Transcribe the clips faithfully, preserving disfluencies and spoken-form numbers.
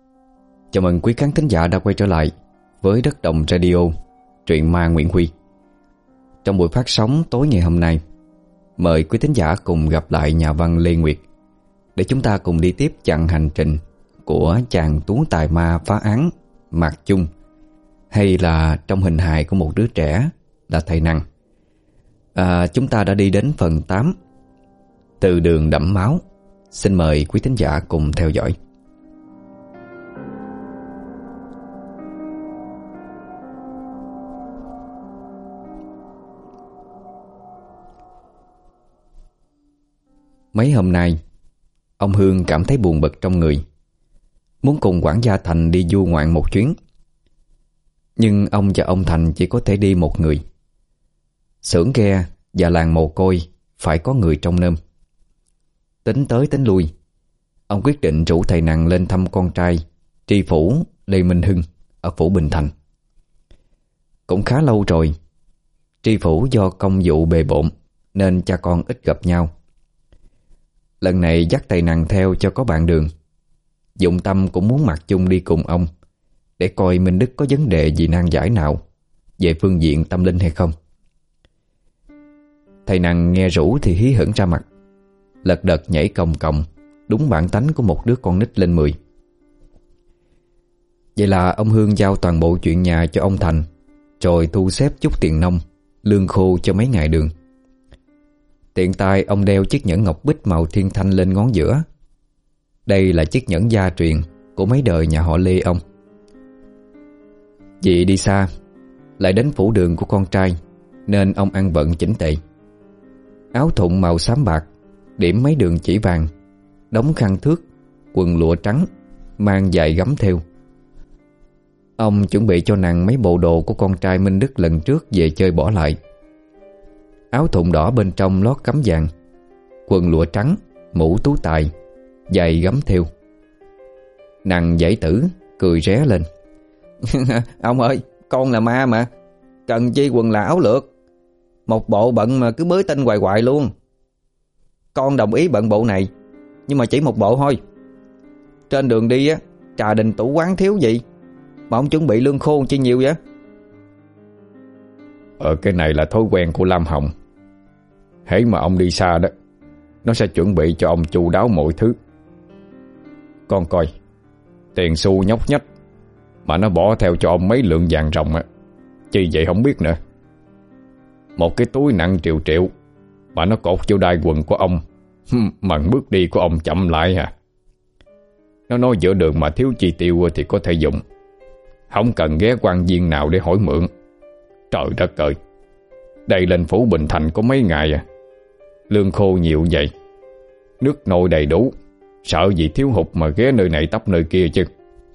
Chào mừng quý khán thính giả đã quay trở lại với Đất Đồng Radio, truyện ma Nguyễn Huy. Trong buổi phát sóng tối ngày hôm nay, mời quý thính giả cùng gặp lại nhà văn Lê Nguyệt để chúng ta cùng đi tiếp chặng hành trình của chàng tú tài ma phá án Mạc Chung, hay là trong hình hài của một đứa trẻ là thầy Năng. à, Chúng ta đã đi đến phần tám, Từ đường đẫm máu. Xin mời quý thính giả cùng theo dõi. Mấy hôm nay, ông Hương cảm thấy buồn bực trong người, muốn cùng quản gia Thành đi du ngoạn một chuyến. Nhưng ông và ông Thành chỉ có thể đi một người. Xưởng ghe và làng mồ côi phải có người trông nom. Tính tới tính lui, ông quyết định rủ thầy Năng lên thăm con trai tri phủ Lê Minh Hưng ở phủ Bình Thành. Cũng khá lâu rồi, tri phủ do công vụ bề bộn nên cha con ít gặp nhau. Lần này dắt thầy Năng theo cho có bạn đường. Dụng tâm cũng muốn Mạc Chung đi cùng ông để coi Minh Đức có vấn đề gì nan giải nào về phương diện tâm linh hay không. Thầy Năng nghe rủ thì hí hửng ra mặt, lật đật nhảy còng còng, đúng bản tánh của một đứa con nít lên mười. Vậy là ông Hương giao toàn bộ chuyện nhà cho ông Thành, rồi thu xếp chút tiền nông, lương khô cho mấy ngày đường. Tiện tay ông đeo chiếc nhẫn ngọc bích màu thiên thanh lên ngón giữa. Đây là chiếc nhẫn gia truyền của mấy đời nhà họ Lê ông. Vì đi xa, lại đến phủ đường của con trai, nên ông ăn bận chỉnh tề. Áo thụng màu xám bạc, điểm mấy đường chỉ vàng, đóng khăn thước, quần lụa trắng, mang giày gấm theo. Ông chuẩn bị cho nàng mấy bộ đồ của con trai Minh Đức lần trước về chơi bỏ lại. Áo thụng đỏ bên trong lót cắm vàng, quần lụa trắng, mũ tú tài, giày gấm theo. Nàng dãy tử cười ré lên. Ông ơi, con là ma mà, cần chi quần là áo lược. Một bộ bận mà cứ bới tên hoài hoài luôn. Con đồng ý bận bộ này, nhưng mà chỉ một bộ thôi. Trên đường đi á, trà đình tủ quán thiếu gì mà ông chuẩn bị lương khô chi nhiều vậy? Ờ cái này là thói quen của Lam Hồng. Hễ mà ông đi xa đó, nó sẽ chuẩn bị cho ông chu đáo mọi thứ. Con coi, tiền xu nhóc nhách mà nó bỏ theo cho ông mấy lượng vàng ròng á, chi vậy không biết nữa. Một cái túi nặng triệu triệu mà nó cột vô đai quần của ông, mà bước đi của ông chậm lại hả? Nó nói giữa đường mà thiếu chi tiêu thì có thể dùng, không cần ghé quan viên nào để hỏi mượn. Trời đất ơi, đây lên phủ Bình Thành có mấy ngày à, lương khô nhiều vậy, nước nôi đầy đủ, sợ gì thiếu hụt mà ghé nơi này tấp nơi kia chứ.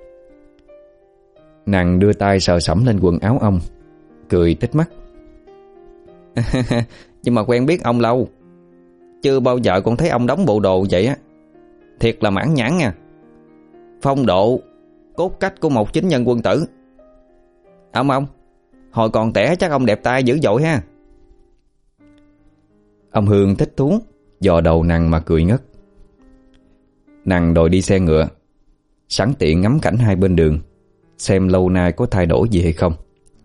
Nàng đưa tay sờ sẫm lên quần áo ông, cười tít mắt. Nhưng mà quen biết ông lâu, chưa bao giờ con thấy ông đóng bộ đồ vậy á. Thiệt là mãn nhãn nha. Phong độ, cốt cách của một chính nhân quân tử. Ông ông hồi còn trẻ chắc ông đẹp trai dữ dội ha. Ông Hương thích thú dò đầu nàng mà cười ngất. Nàng đòi đi xe ngựa, sẵn tiện ngắm cảnh hai bên đường, xem lâu nay có thay đổi gì hay không.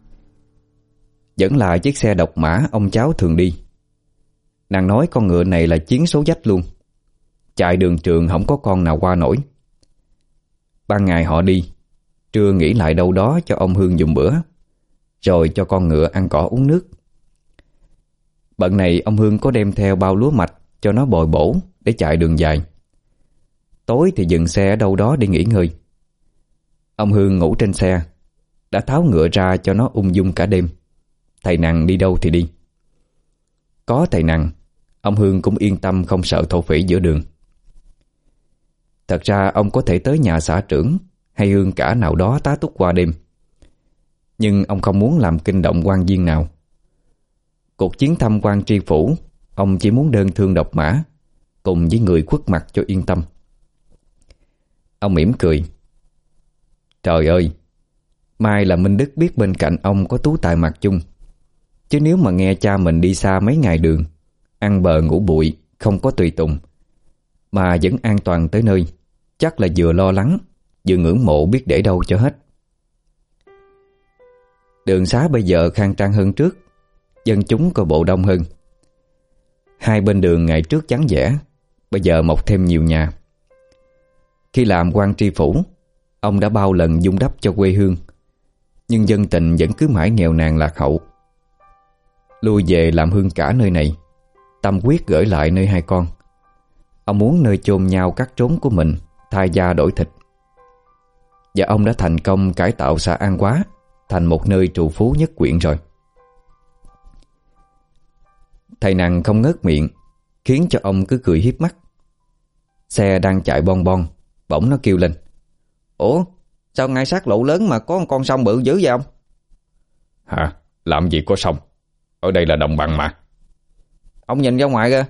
Vẫn là chiếc xe độc mã ông cháu thường đi. Nàng nói con ngựa này là chiến số dách luôn, chạy đường trường không có con nào qua nổi. Ban ngày họ đi, trưa nghỉ lại đâu đó cho ông Hương dùng bữa, rồi cho con ngựa ăn cỏ uống nước. Bận này ông Hương có đem theo bao lúa mạch cho nó bồi bổ để chạy đường dài. Tối thì dừng xe ở đâu đó để nghỉ ngơi. Ông Hương ngủ trên xe, đã tháo ngựa ra cho nó ung dung cả đêm. Thầy Năng đi đâu thì đi. Có thầy Năng, ông Hương cũng yên tâm không sợ thổ phỉ giữa đường. Thật ra ông có thể tới nhà xã trưởng hay hương cả nào đó tá túc qua đêm, nhưng ông không muốn làm kinh động quan viên nào. Cuộc chiến thăm quan tri phủ, ông chỉ muốn đơn thương độc mã, cùng với người khuất mặt cho yên tâm. Ông mỉm cười. Trời ơi, mai là Minh Đức biết bên cạnh ông có tú tài Mạc Chung. Chứ nếu mà nghe cha mình đi xa mấy ngày đường, ăn bờ ngủ bụi, không có tùy tùng, mà vẫn an toàn tới nơi, chắc là vừa lo lắng vừa ngưỡng mộ biết để đâu cho hết. Đường xá bây giờ khang trang hơn trước, dân chúng coi bộ đông hơn. Hai bên đường ngày trước vắng vẻ, bây giờ mọc thêm nhiều nhà. Khi làm quan tri phủ, ông đã bao lần vun đắp cho quê hương, nhưng dân tình vẫn cứ mãi nghèo nàn lạc hậu. Lui về làm hương cả nơi này, tâm quyết gửi lại nơi hai con. Ông muốn nơi chôn nhau cắt trốn của mình thay da đổi thịt. Và ông đã thành công cải tạo xã An Hóa thành một nơi trù phú nhất huyện rồi. Thầy Nằng không ngớt miệng, khiến cho ông cứ cười hiếp mắt. Xe đang chạy bon bon, bỗng nó kêu lên: "Ủa, sao ngay sát lộ lớn mà có con sông bự dữ vậy ông?" "Hả? Làm gì có sông? Ở đây là đồng bằng mà." "Ông nhìn ra ngoài kìa."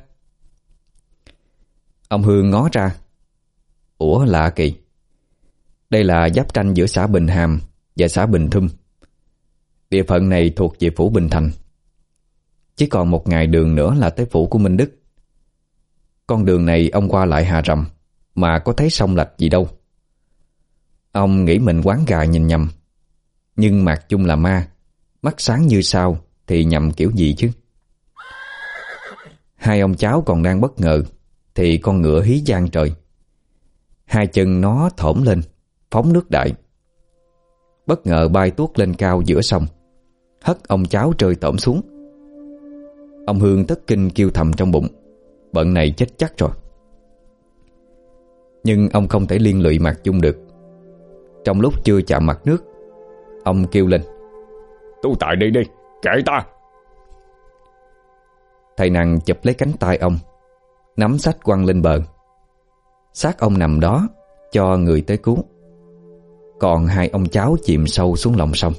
Ông Hương ngó ra. Ủa, lạ kỳ. Đây là giáp ranh giữa xã Bình Hàm và xã Bình Thum. Địa phận này thuộc về phủ Bình Thành. Chỉ còn một ngày đường nữa là tới phủ của Minh Đức. Con đường này ông qua lại hà rầm, mà có thấy sông lạch gì đâu. Ông nghĩ mình quán gà nhìn nhầm. Nhưng Mạc Chung là ma, mắt sáng như sao thì nhầm kiểu gì chứ. Hai ông cháu còn đang bất ngờ thì con ngựa hí vang trời. Hai chân nó thổm lên, phóng nước đại. Bất ngờ bay tuốt lên cao giữa sông, hất ông cháu rơi tổm xuống. Ông Hương thất kinh kêu thầm trong bụng, bận này chết chắc rồi. Nhưng ông không thể liên lụy Mạc Chung được. Trong lúc chưa chạm mặt nước, ông kêu lên: "Tu tại đây đi, kệ ta." Thầy Nằng chụp lấy cánh tay ông, nắm xách quăng lên bờ. Xác ông nằm đó, cho người tới cứu. Còn hai ông cháu chìm sâu xuống lòng sông.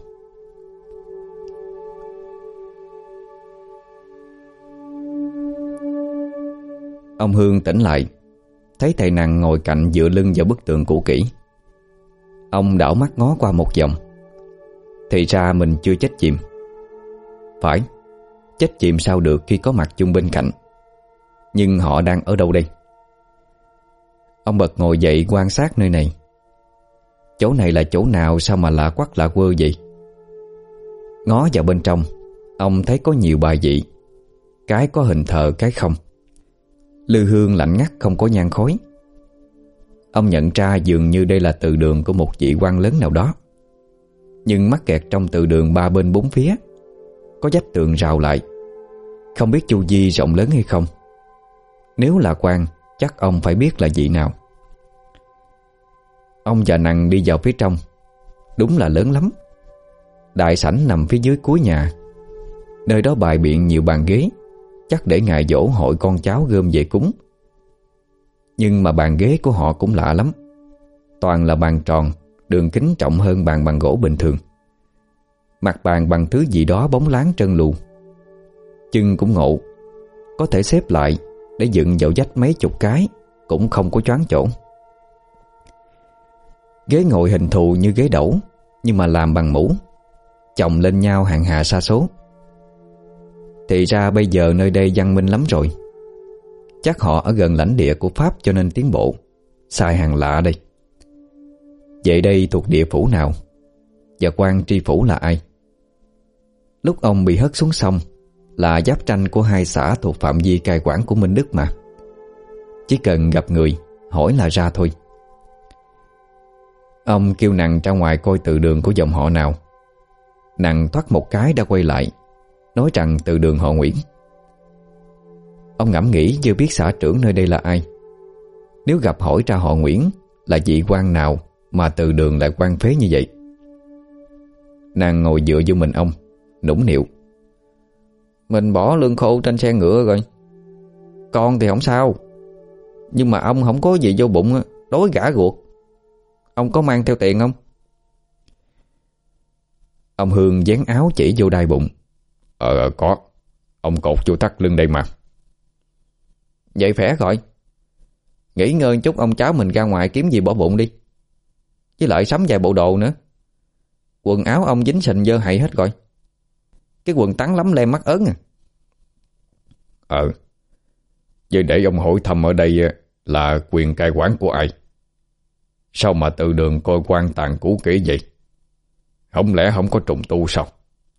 Ông Hương tỉnh lại, thấy thầy Nằng ngồi cạnh dựa lưng vào bức tường cũ kỹ. Ông đảo mắt ngó qua một vòng. Thì ra mình chưa chết chìm. Phải, chết chìm sao được khi có Mạc Chung bên cạnh. Nhưng họ đang ở đâu đây? Ông bật ngồi dậy quan sát nơi này. Chỗ này là chỗ nào sao mà lạ quắc lạ quơ vậy? Ngó vào bên trong, ông thấy có nhiều bài vị. Cái có hình thờ, cái không. Lư hương lạnh ngắt không có nhang khói. Ông nhận ra dường như đây là từ đường của một vị quan lớn nào đó. Nhưng mắc kẹt trong từ đường ba bên bốn phía, có vách tường rào lại. Không biết chu vi rộng lớn hay không. Nếu là quan, chắc ông phải biết là vị nào. Ông và Nằng đi vào phía trong. Đúng là lớn lắm. Đại sảnh nằm phía dưới cuối nhà. Nơi đó bày biện nhiều bàn ghế, chắc để ngày giỗ hội con cháu gom về cúng. Nhưng mà bàn ghế của họ cũng lạ lắm. Toàn là bàn tròn, đường kính trọng hơn bàn bằng gỗ bình thường. Mặt bàn bằng thứ gì đó bóng láng trơn lù. Chân cũng ngộ, có thể xếp lại để dựng vào vách mấy chục cái, cũng không có choáng chỗ. Ghế ngồi hình thù như ghế đẩu, nhưng mà làm bằng mũ, chồng lên nhau hàng hà sa số. Thì ra bây giờ nơi đây văn minh lắm rồi. Chắc họ ở gần lãnh địa của Pháp cho nên tiến bộ. Xài hàng lạ đây. Vậy đây thuộc địa phủ nào? Và quan tri phủ là ai? Lúc ông bị hất xuống sông là giáp ranh của hai xã thuộc phạm vi cai quản của Minh Đức mà. Chỉ cần gặp người, hỏi là ra thôi. Ông kêu Nằng ra ngoài coi từ đường của dòng họ nào. Nằng thoát một cái đã quay lại, nói rằng từ đường họ Nguyễn. Ông ngẫm nghĩ chưa biết xã trưởng nơi đây là ai. Nếu gặp hỏi ra họ Nguyễn là vị quan nào mà từ đường lại quan phế như vậy. Nàng ngồi dựa vô mình ông, nũng nịu: "Mình bỏ lương khô trên xe ngựa rồi. Con thì không sao, nhưng mà ông không có gì vô bụng, đói gã ruột. Ông có mang theo tiền không?" Ông Hương vén áo chỉ vô đai bụng. Ờ có, ông cột vô thắt lưng đây mà. Vậy khỏe rồi. Nghỉ ngơi chút ông cháu mình ra ngoài kiếm gì bỏ bụng đi. Với lại sắm vài bộ đồ nữa. Quần áo ông dính sình dơ hậy hết rồi. Cái quần tắn lắm lem mắt ớn à. Ờ Vậy để ông hỏi thăm ở đây là quyền cai quản của ai? Sao mà từ đường coi quan tàn cũ kỹ vậy? Không lẽ không có trùng tu sao?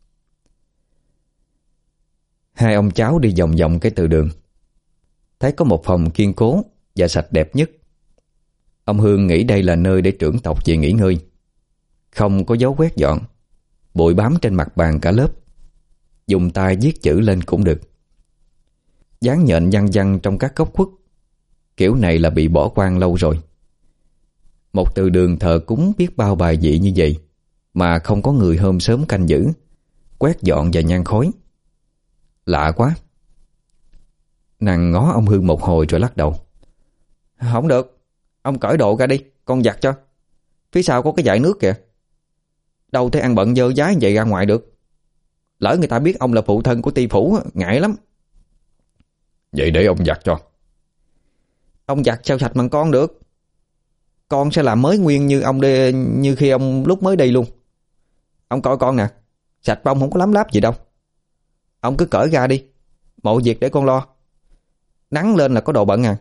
Hai ông cháu đi vòng vòng cái từ đường, thấy có một phòng kiên cố và sạch đẹp nhất. Ông Hương nghĩ đây là nơi để trưởng tộc về nghỉ ngơi. Không có dấu quét dọn, bụi bám trên mặt bàn cả lớp. Dùng tay viết chữ lên cũng được. Dán nhện văng văng trong các góc khuất. Kiểu này là bị bỏ hoang lâu rồi. Một từ đường thờ cúng biết bao bài vị như vậy mà không có người hôm sớm canh giữ, quét dọn và nhang khói. Lạ quá. Nàng ngó ông Hương một hồi rồi lắc đầu. Không được, ông cởi đồ ra đi, con giặt cho. Phía sau có cái dải nước kìa. Đâu thể ăn bận dơ dái vậy ra ngoài được. Lỡ người ta biết ông là phụ thân của ty phủ, ngại lắm. Vậy để ông giặt cho. Ông giặt sao sạch bằng con được. Con sẽ làm mới nguyên như ông đi, như khi ông lúc mới đi luôn. Ông coi con nè, sạch bông không có lắm láp gì đâu. Ông cứ cởi ra đi, mọi việc để con lo. Nắng lên là có đồ bận à.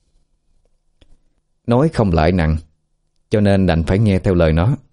Nói không lại nặng, cho nên đành phải nghe theo lời nó.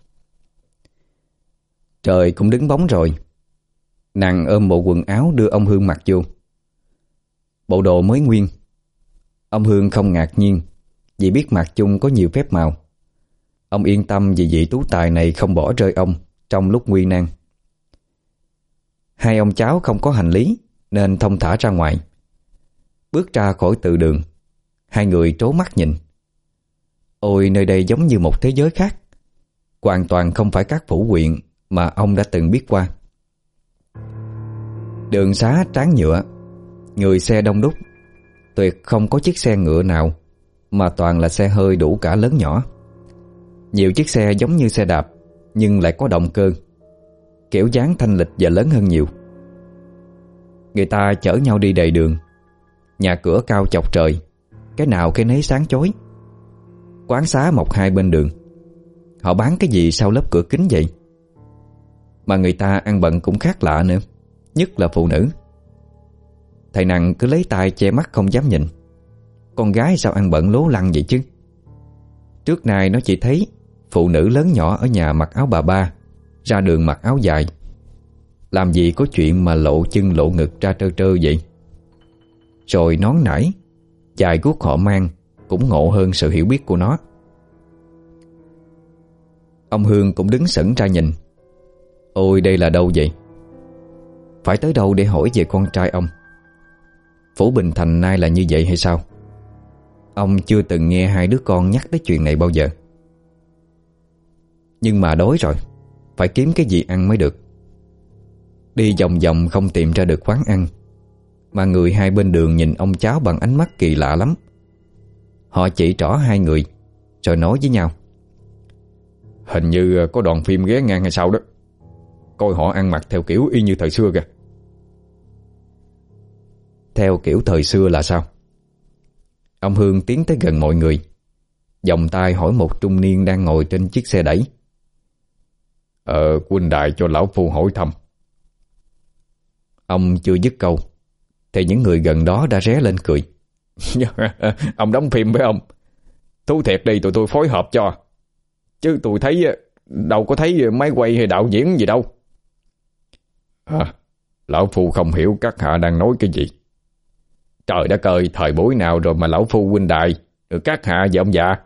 Trời cũng đứng bóng rồi. Nàng ôm bộ quần áo đưa ông Hương mặc vô. Bộ đồ mới nguyên. Ông Hương không ngạc nhiên vì biết mặc chung có nhiều phép màu. Ông yên tâm vì vị tú tài này không bỏ rơi ông trong lúc nguy nan. Hai ông cháu không có hành lý nên thông thả ra ngoài. Bước ra khỏi từ đường, hai người trố mắt nhìn. Ôi, nơi đây giống như một thế giới khác, hoàn toàn không phải các phủ huyện mà ông đã từng biết qua. Đường xá tráng nhựa, người xe đông đúc. Tuyệt không có chiếc xe ngựa nào, mà toàn là xe hơi đủ cả lớn nhỏ. Nhiều chiếc xe giống như xe đạp nhưng lại có động cơ, kiểu dáng thanh lịch và lớn hơn nhiều. Người ta chở nhau đi đầy đường. Nhà cửa cao chọc trời, cái nào cái nấy sáng chói. Quán xá mọc hai bên đường. Họ bán cái gì sau lớp cửa kính vậy? Mà người ta ăn bận cũng khác lạ nữa, nhất là phụ nữ. Thầy Năng cứ lấy tay che mắt không dám nhìn. Con gái sao ăn bận lố lăng vậy chứ? Trước nay nó chỉ thấy phụ nữ lớn nhỏ ở nhà mặc áo bà ba, ra đường mặc áo dài. Làm gì có chuyện mà lộ chân lộ ngực ra trơ trơ vậy? Rồi nón nải, dài guốc họ mang cũng ngộ hơn sự hiểu biết của nó. Ông Hương cũng đứng sững ra nhìn. Ôi, đây là đâu vậy? Phải tới đâu để hỏi về con trai ông? Phủ Bình Thành nay là như vậy hay sao? Ông chưa từng nghe hai đứa con nhắc tới chuyện này bao giờ. Nhưng mà đói rồi, phải kiếm cái gì ăn mới được. Đi vòng vòng không tìm ra được quán ăn, mà người hai bên đường nhìn ông cháu bằng ánh mắt kỳ lạ lắm. Họ chỉ trỏ hai người rồi nói với nhau. Hình như có đoàn phim ghé ngang hay sao đó. Coi họ ăn mặc theo kiểu y như thời xưa kìa. Theo kiểu thời xưa là sao? Ông Hương tiến tới gần mọi người, vòng tay hỏi một trung niên đang ngồi trên chiếc xe đẩy. Ờ, huynh đại cho lão phu hỏi thăm. Ông chưa dứt câu thì những người gần đó đã ré lên cười. Ông đóng phim với ông. Thú thiệt đi, tụi tôi phối hợp cho. Chứ tôi thấy đâu có thấy máy quay hay đạo diễn gì đâu. À, lão phu không hiểu các hạ đang nói cái gì. Trời đất ơi, thời buổi nào rồi mà lão phu huynh đại được các hạ và ông già.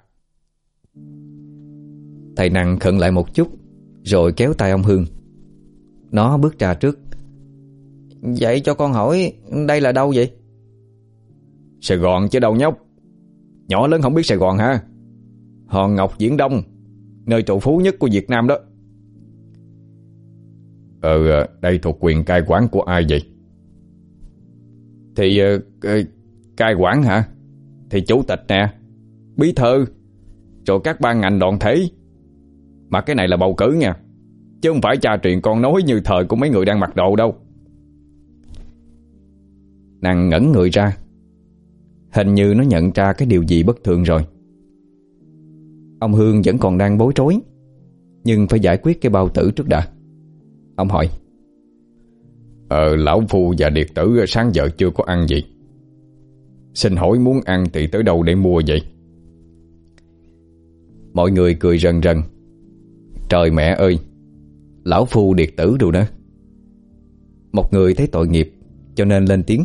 Thầy Năng khựng lại một chút rồi kéo tay ông Hương. Nó bước ra trước. Vậy cho con hỏi, đây là đâu vậy? Sài Gòn chứ đâu nhóc. Nhỏ lớn không biết Sài Gòn hả? Hòn Ngọc Viễn Đông, nơi trù phú nhất của Việt Nam đó. Ờ, đây thuộc quyền cai quản của ai vậy? Thì uh, cai quản hả? Thì chủ tịch nè, bí thư, rồi các ban ngành đoàn thể. Mà cái này là bầu cử nha, chứ không phải cha truyền con nói như thời của mấy người đang mặc đồ đâu. Nàng ngẩn người ra. Hình như nó nhận ra cái điều gì bất thường rồi. Ông Hương vẫn còn đang bối rối, nhưng phải giải quyết cái bao tử trước đã. Ông hỏi. Ờ, lão phu và điệt tử sáng giờ chưa có ăn gì. Xin hỏi muốn ăn thì tới đâu để mua vậy? Mọi người cười rần rần. Trời mẹ ơi, lão phu điệt tử đồ đó. Một người thấy tội nghiệp cho nên lên tiếng.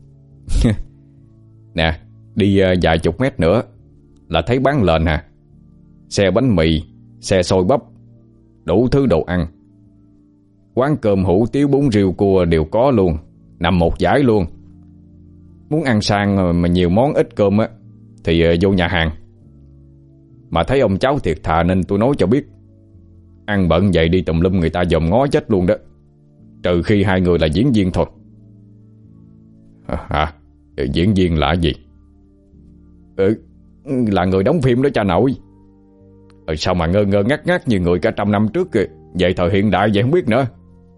Nè, đi uh, vài chục mét nữa là thấy bán lệnh hả? Xe bánh mì, xe xôi bắp, đủ thứ đồ ăn. Quán cơm hủ tiếu bún riêu cua đều có luôn, nằm một dải luôn. Muốn ăn sang mà nhiều món ít cơm á thì uh, vô nhà hàng. Mà thấy ông cháu thiệt thà nên tôi nói cho biết. Ăn bận vậy đi tùm lum người ta dòm ngó chết luôn đó. Trừ khi hai người là diễn viên thôi. À, à diễn viên là gì? Ừ, là người đóng phim đó cha nội. Ừ, sao mà ngơ ngơ ngác ngác như người cả trăm năm trước kìa. Vậy thời hiện đại vậy không biết nữa.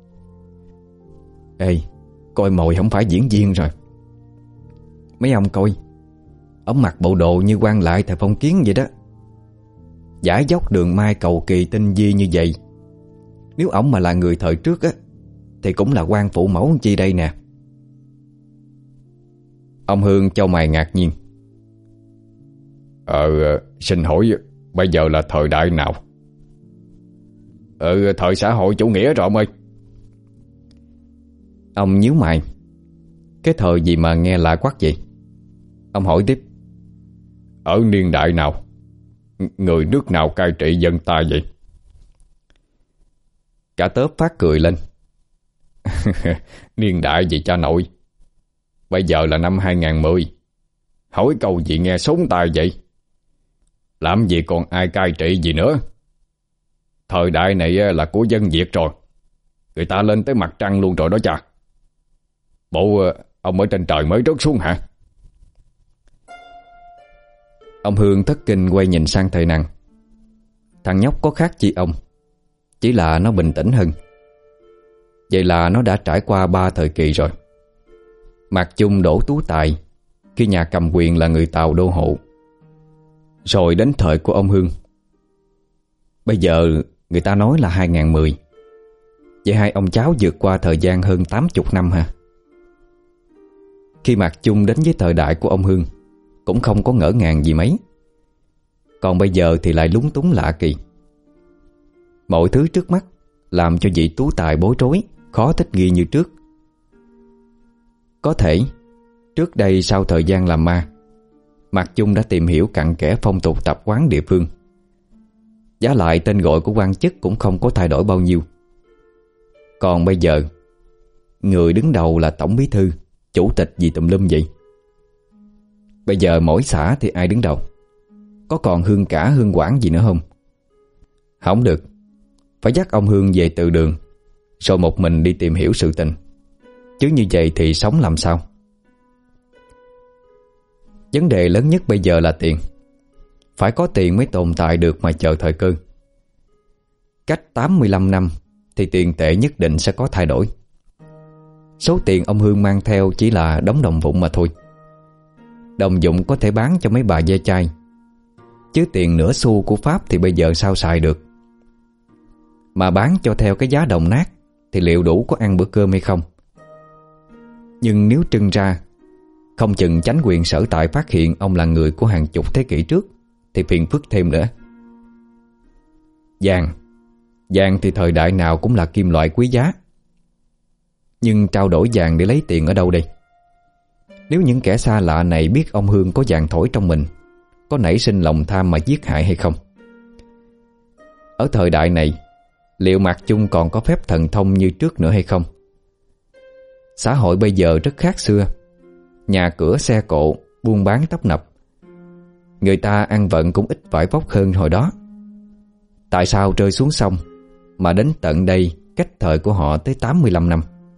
Ê, coi mồi không phải diễn viên rồi. Mấy ông coi, ông mặc bộ đồ như quan lại thời phong kiến vậy đó. Giải dốc đường mai cầu kỳ tinh vi như vậy. Nếu ổng mà là người thời trước á thì cũng là quan phụ mẫu chi đây nè. Ông Hương châu mày ngạc nhiên. Ờ, xin hỏi bây giờ là thời đại nào? Ừ, thời xã hội chủ nghĩa rồi ông ơi. Ông nhíu mày. Cái thời gì mà nghe lạ quắc vậy? Ông hỏi tiếp. Ở niên đại nào? Người nước nào cai trị dân ta vậy? Cả tớp phát cười lên. Niên đại gì cha nội? Bây giờ là năm hai không một không. Hỏi câu gì nghe sốn tai vậy? Làm gì còn ai cai trị gì nữa? Thời đại này là của dân Việt rồi. Người ta lên tới mặt trăng luôn rồi đó cha. Bộ ông ở trên trời mới rớt xuống hả? Ông Hương thất kinh quay nhìn sang thầy Năng. Thằng nhóc có khác chi ông, chỉ là nó bình tĩnh hơn. Vậy là nó đã trải qua ba thời kỳ rồi. Mạc Chung đổ tú tài khi nhà cầm quyền là người Tàu đô hộ. Rồi đến thời của ông Hương. Bây giờ người ta nói là hai không một không. Vậy hai ông cháu vượt qua thời gian hơn tám mươi năm ha. Khi Mạc Chung đến với thời đại của ông Hương cũng không có ngỡ ngàng gì mấy. Còn bây giờ thì lại lúng túng lạ kỳ. Mọi thứ trước mắt làm cho vị tú tài bối rối, khó thích nghi như trước. Có thể trước đây sau thời gian làm ma, Mạc Chung đã tìm hiểu cặn kẽ phong tục tập quán địa phương. Giá lại tên gọi của quan chức cũng không có thay đổi bao nhiêu. Còn bây giờ, người đứng đầu là tổng bí thư, chủ tịch gì tùm lum vậy. Bây giờ mỗi xã thì ai đứng đầu? Có còn Hương cả Hương quản gì nữa không? Không được, phải dắt ông Hương về từ đường, rồi một mình đi tìm hiểu sự tình. Chứ như vậy thì sống làm sao? Vấn đề lớn nhất bây giờ là tiền. Phải có tiền mới tồn tại được mà chờ thời cơ. Cách tám mươi lăm năm thì tiền tệ nhất định sẽ có thay đổi. Số tiền ông Hương mang theo chỉ là đống đồng vụn mà thôi. Đồng dụng có thể bán cho mấy bà ve chai, chứ tiền nửa xu của Pháp thì bây giờ sao xài được. Mà bán cho theo cái giá đồng nát thì liệu đủ có ăn bữa cơm hay không? Nhưng nếu trưng ra, không chừng chánh quyền sở tại phát hiện ông là người của hàng chục thế kỷ trước thì phiền phức thêm nữa. Vàng Vàng thì thời đại nào cũng là kim loại quý giá. Nhưng trao đổi vàng để lấy tiền ở đâu đây? Nếu những kẻ xa lạ này biết ông Hương có vàng thổi trong mình, có nảy sinh lòng tham mà giết hại hay không? Ở thời đại này, liệu Mạc Chung còn có phép thần thông như trước nữa hay không? Xã hội bây giờ rất khác xưa. Nhà cửa xe cộ, buôn bán tấp nập. Người ta ăn vận cũng ít vải vóc hơn hồi đó. Tại sao rơi xuống sông mà đến tận đây cách thời của họ tới tám mươi lăm năm?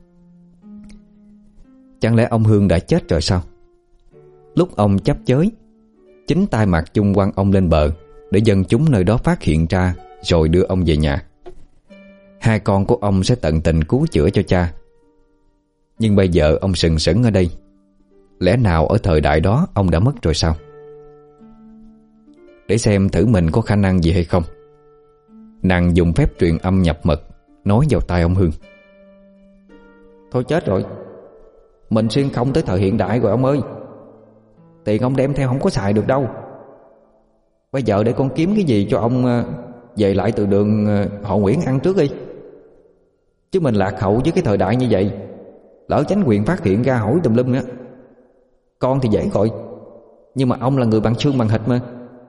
Chẳng lẽ ông Hương đã chết rồi sao? Lúc ông chấp chới, chính tay Mạc Chung quăng ông lên bờ để dân chúng nơi đó phát hiện ra, rồi đưa ông về nhà. Hai con của ông sẽ tận tình cứu chữa cho cha. Nhưng bây giờ ông sừng sững ở đây. Lẽ nào ở thời đại đó ông đã mất rồi sao? Để xem thử mình có khả năng gì hay không, nàng dùng phép truyền âm nhập mật nói vào tai ông Hương. Thôi chết rồi, mình xuyên không tới thời hiện đại rồi ông ơi. Tiền ông đem theo không có xài được đâu. Bây giờ để con kiếm cái gì cho ông về lại từ đường họ Nguyễn ăn trước đi. Chứ mình lạc hậu với cái thời đại như vậy, lỡ chánh quyền phát hiện ra hỏi tùm lum nữa. Con thì dễ gọi, nhưng mà ông là người bằng xương bằng thịt mà.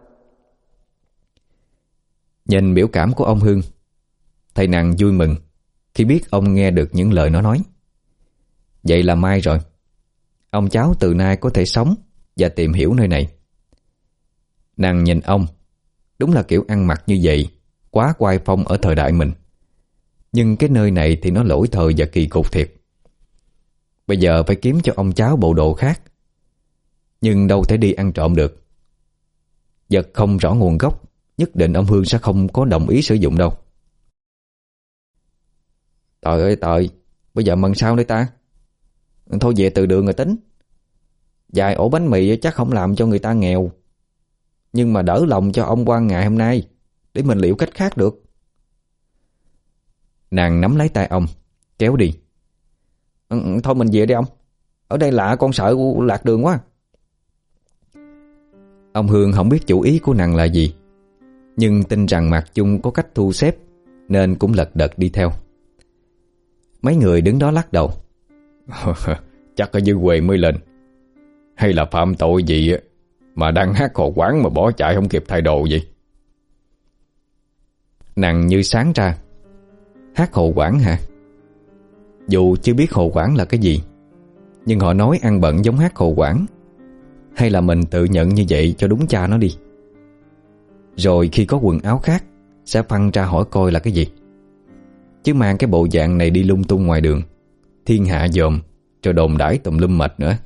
Nhìn biểu cảm của ông Hương, thầy Nặng vui mừng khi biết ông nghe được những lời nó nói. Vậy là may rồi, ông cháu từ nay có thể sống và tìm hiểu nơi này. Nàng nhìn ông, đúng là kiểu ăn mặc như vậy quá oai phong ở thời đại mình. Nhưng cái nơi này thì nó lỗi thời và kỳ cục thiệt. Bây giờ phải kiếm cho ông cháu bộ đồ khác, nhưng đâu thể đi ăn trộm được. Vật không rõ nguồn gốc, nhất định ông Hương sẽ không có đồng ý sử dụng đâu. Trời ơi trời, bây giờ mần sao đây ta? Thôi về từ đường rồi tính. Vài ổ bánh mì chắc không làm cho người ta nghèo, nhưng mà đỡ lòng cho ông quan ngày hôm nay, để mình liệu cách khác được. Nàng nắm lấy tay ông, kéo đi. Ừ, thôi mình về đi ông. Ở đây lạ, con sợ lạc đường quá. Ông Hương không biết chủ ý của nàng là gì, nhưng tin rằng Mạc Chung có cách thu xếp nên cũng lật đật đi theo. Mấy người đứng đó lắc đầu. Chắc ở dưới quê mới lên, hay là phạm tội gì mà đang hát hồ quán mà bỏ chạy không kịp thay đồ vậy? Nàng như sáng ra. Hát hồ quán hả? Dù chưa biết hồ quán là cái gì, nhưng họ nói ăn bận giống hát hồ quán. Hay là mình tự nhận như vậy cho đúng cha nó đi, rồi khi có quần áo khác sẽ phăng ra hỏi coi là cái gì. Chứ mang cái bộ dạng này đi lung tung ngoài đường, thiên hạ dòm rồi đồn đãi tùm lum mệt nữa.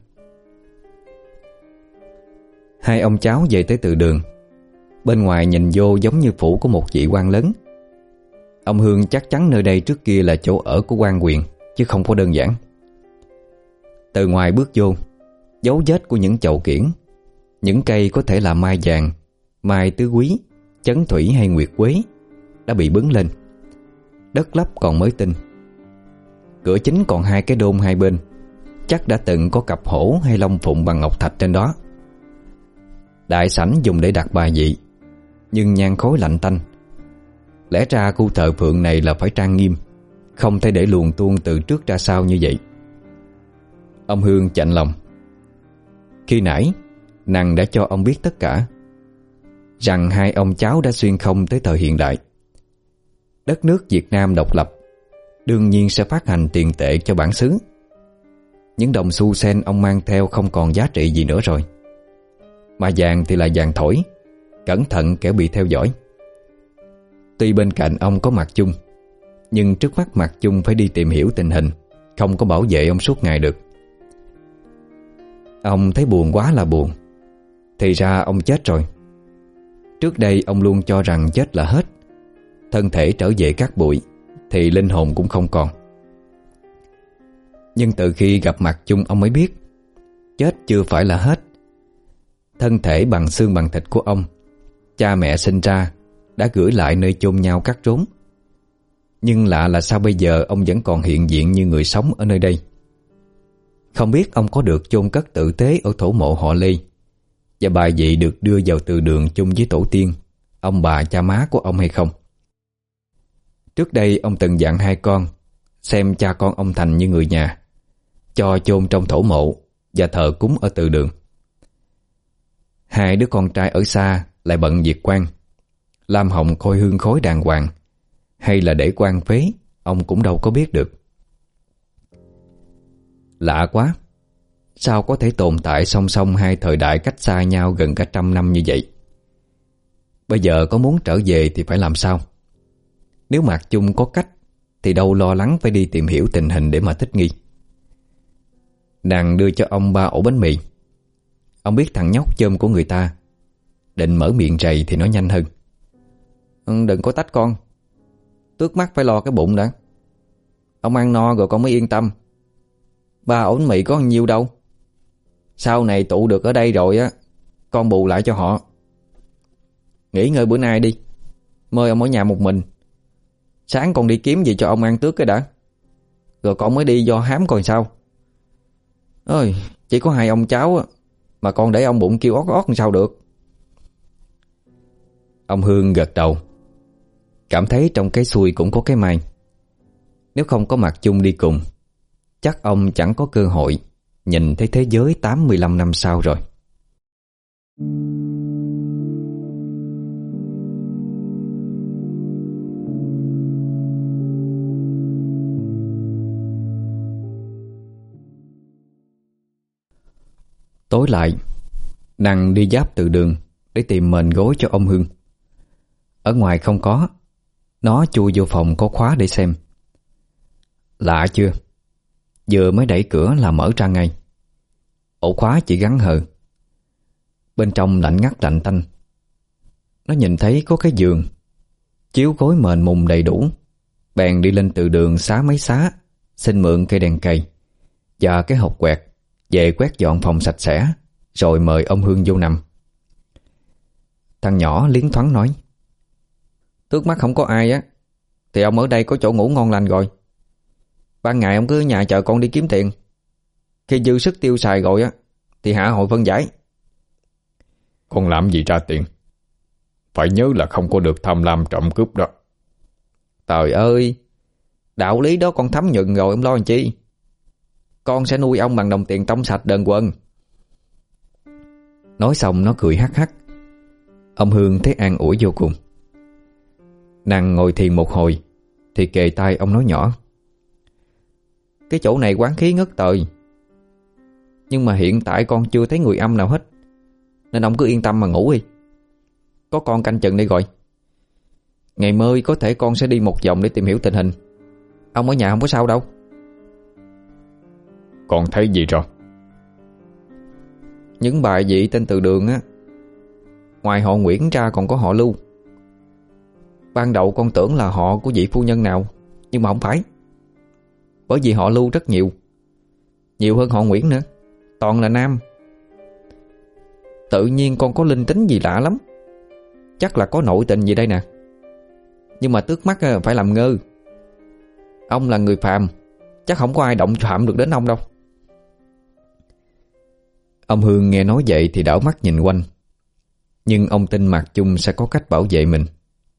Hai ông cháu về tới từ đường. Bên ngoài nhìn vô giống như phủ của một vị quan lớn. Ông Hương chắc chắn nơi đây trước kia là chỗ ở của quan quyền, chứ không có đơn giản. Từ ngoài bước vô, dấu vết của những chậu kiển, những cây có thể là mai vàng, mai tứ quý, chấn thủy hay nguyệt quế đã bị bứng lên. Đất lấp còn mới tinh. Cửa chính còn hai cái đôn hai bên, chắc đã từng có cặp hổ hay long phụng bằng ngọc thạch trên đó. Đại sảnh dùng để đặt bài vị, nhưng nhang khói lạnh tanh. Lẽ ra khu thờ phượng này là phải trang nghiêm, không thể để luồn tuôn từ trước ra sau như vậy. Ông Hương chạnh lòng. Khi nãy nàng đã cho ông biết tất cả, rằng hai ông cháu đã xuyên không tới thời hiện đại. Đất nước Việt Nam độc lập, đương nhiên sẽ phát hành tiền tệ cho bản xứ. Những đồng xu sen ông mang theo không còn giá trị gì nữa rồi. Mà vàng thì là vàng thổi, cẩn thận kẻo bị theo dõi. Tuy bên cạnh ông có Mạc Chung, nhưng trước mắt Mạc Chung phải đi tìm hiểu tình hình, không có bảo vệ ông suốt ngày được. Ông thấy buồn quá là buồn. Thì ra ông chết rồi. Trước đây ông luôn cho rằng chết là hết, thân thể trở về cát bụi thì linh hồn cũng không còn. Nhưng từ khi gặp Mạc Chung ông mới biết, chết chưa phải là hết. Thân thể bằng xương bằng thịt của ông, cha mẹ sinh ra đã gửi lại nơi chôn nhau cắt rốn. Nhưng lạ là sao bây giờ ông vẫn còn hiện diện như người sống ở nơi đây. Không biết ông có được chôn cất tử tế ở thổ mộ họ Lê, và bài vị được đưa vào từ đường chung với tổ tiên, ông bà cha má của ông hay không. Trước đây ông từng dặn hai con xem cha con ông thành như người nhà, cho chôn trong thổ mộ và thờ cúng ở từ đường. Hai đứa con trai ở xa lại bận việc quan, lam hồng khôi hương khói đàng hoàng, hay là để quan phế, ông cũng đâu có biết được. Lạ quá, sao có thể tồn tại song song hai thời đại cách xa nhau gần cả trăm năm như vậy? Bây giờ có muốn trở về thì phải làm sao? Nếu Mạc Chung có cách thì đâu lo lắng phải đi tìm hiểu tình hình để mà thích nghi. Nàng đưa cho ông ba ổ bánh mì. Ông biết thằng nhóc chôm của người ta, định mở miệng rầy thì nó nhanh hơn. Ừ, đừng có tách con, trước mắt phải lo cái bụng đã. Ông ăn no rồi con mới yên tâm. Ba ổ bánh mì có nhiêu đâu, sau này tụ được ở đây rồi á, con bù lại cho họ. Nghỉ ngơi bữa nay đi, mời ông ở nhà một mình. Sáng con đi kiếm gì cho ông ăn trước cái đã, rồi con mới đi do hám coi sao. Ơi, chỉ có hai ông cháu á, mà con để ông bụng kêu ót ót làm sao được. Ông Hương gật đầu, cảm thấy trong cái xui cũng có cái may. Nếu không có Mặt Chung đi cùng, chắc ông chẳng có cơ hội nhìn thấy thế giới tám mươi lăm năm sau rồi. Tối lại, Năng đi giáp từ đường để tìm mền gối cho ông Hương. Ở ngoài không có, nó chui vô phòng có khóa để xem. Lạ chưa? Vừa mới đẩy cửa là mở ra ngay. Ổ khóa chỉ gắn hờ. Bên trong lạnh ngắt lạnh tanh. Nó nhìn thấy có cái giường, chiếu gối mền mùng đầy đủ, bèn đi lên từ đường xá mấy xá, xin mượn cây đèn cày và cái hộp quẹt về quét dọn phòng sạch sẽ, rồi mời ông Hương vô nằm. Thằng nhỏ liến thoáng nói: "Trước mắt không có ai á, thì ông ở đây có chỗ ngủ ngon lành rồi. Ban ngày ông cứ ở nhà chờ con đi kiếm tiền. Khi dư sức tiêu xài rồi á, thì hạ hội phân giải." "Con làm gì ra tiền? Phải nhớ là không có được tham lam trộm cướp đó." "Trời ơi, đạo lý đó con thấm nhuần rồi, ông lo làm chi. Con sẽ nuôi ông bằng đồng tiền trong sạch đền quân." Nói xong nó cười hắc hắc. Ông Hương thấy an ủi vô cùng. Nàng ngồi thiền một hồi thì kề tai ông nói nhỏ: "Cái chỗ này quán khí ngất trời, nhưng mà hiện tại con chưa thấy người âm nào hết, nên ông cứ yên tâm mà ngủ đi. Có con canh chừng đây rồi. Ngày mai có thể con sẽ đi một vòng để tìm hiểu tình hình. Ông ở nhà không có sao đâu." "Con thấy gì rồi?" "Những bài vị tên từ đường á, ngoài họ Nguyễn ra còn có họ Lưu. Ban đầu con tưởng là họ của vị phu nhân nào, nhưng mà không phải. Bởi vì họ Lưu rất nhiều, nhiều hơn họ Nguyễn nữa, toàn là nam. Tự nhiên con có linh tính gì lạ lắm. Chắc là có nội tình gì đây nè. Nhưng mà trước mắt phải làm ngơ. Ông là người phàm, chắc không có ai động chạm được đến ông đâu." Ông Hương nghe nói vậy thì đảo mắt nhìn quanh. Nhưng ông tin Mặt Chung sẽ có cách bảo vệ mình.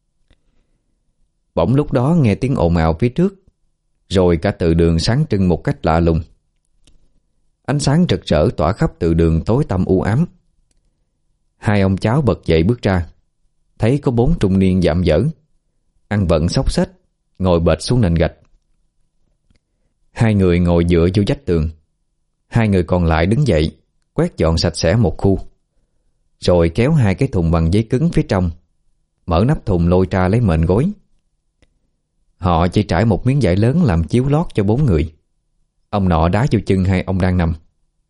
Bỗng lúc đó nghe tiếng ồn ào phía trước, rồi cả từ đường sáng trưng một cách lạ lùng. Ánh sáng rực rỡ tỏa khắp từ đường tối tăm u ám. Hai ông cháu bật dậy bước ra, thấy có bốn trung niên dạm dở, ăn bận xốc xếch, ngồi bệt xuống nền gạch. Hai người ngồi dựa vô vách tường, hai người còn lại đứng dậy quét dọn sạch sẽ một khu, rồi kéo hai cái thùng bằng giấy cứng phía trong, mở nắp thùng lôi ra lấy mền gối. Họ chỉ trải một miếng vải lớn làm chiếu lót cho bốn người. Ông nọ đá vô chân hai ông đang nằm.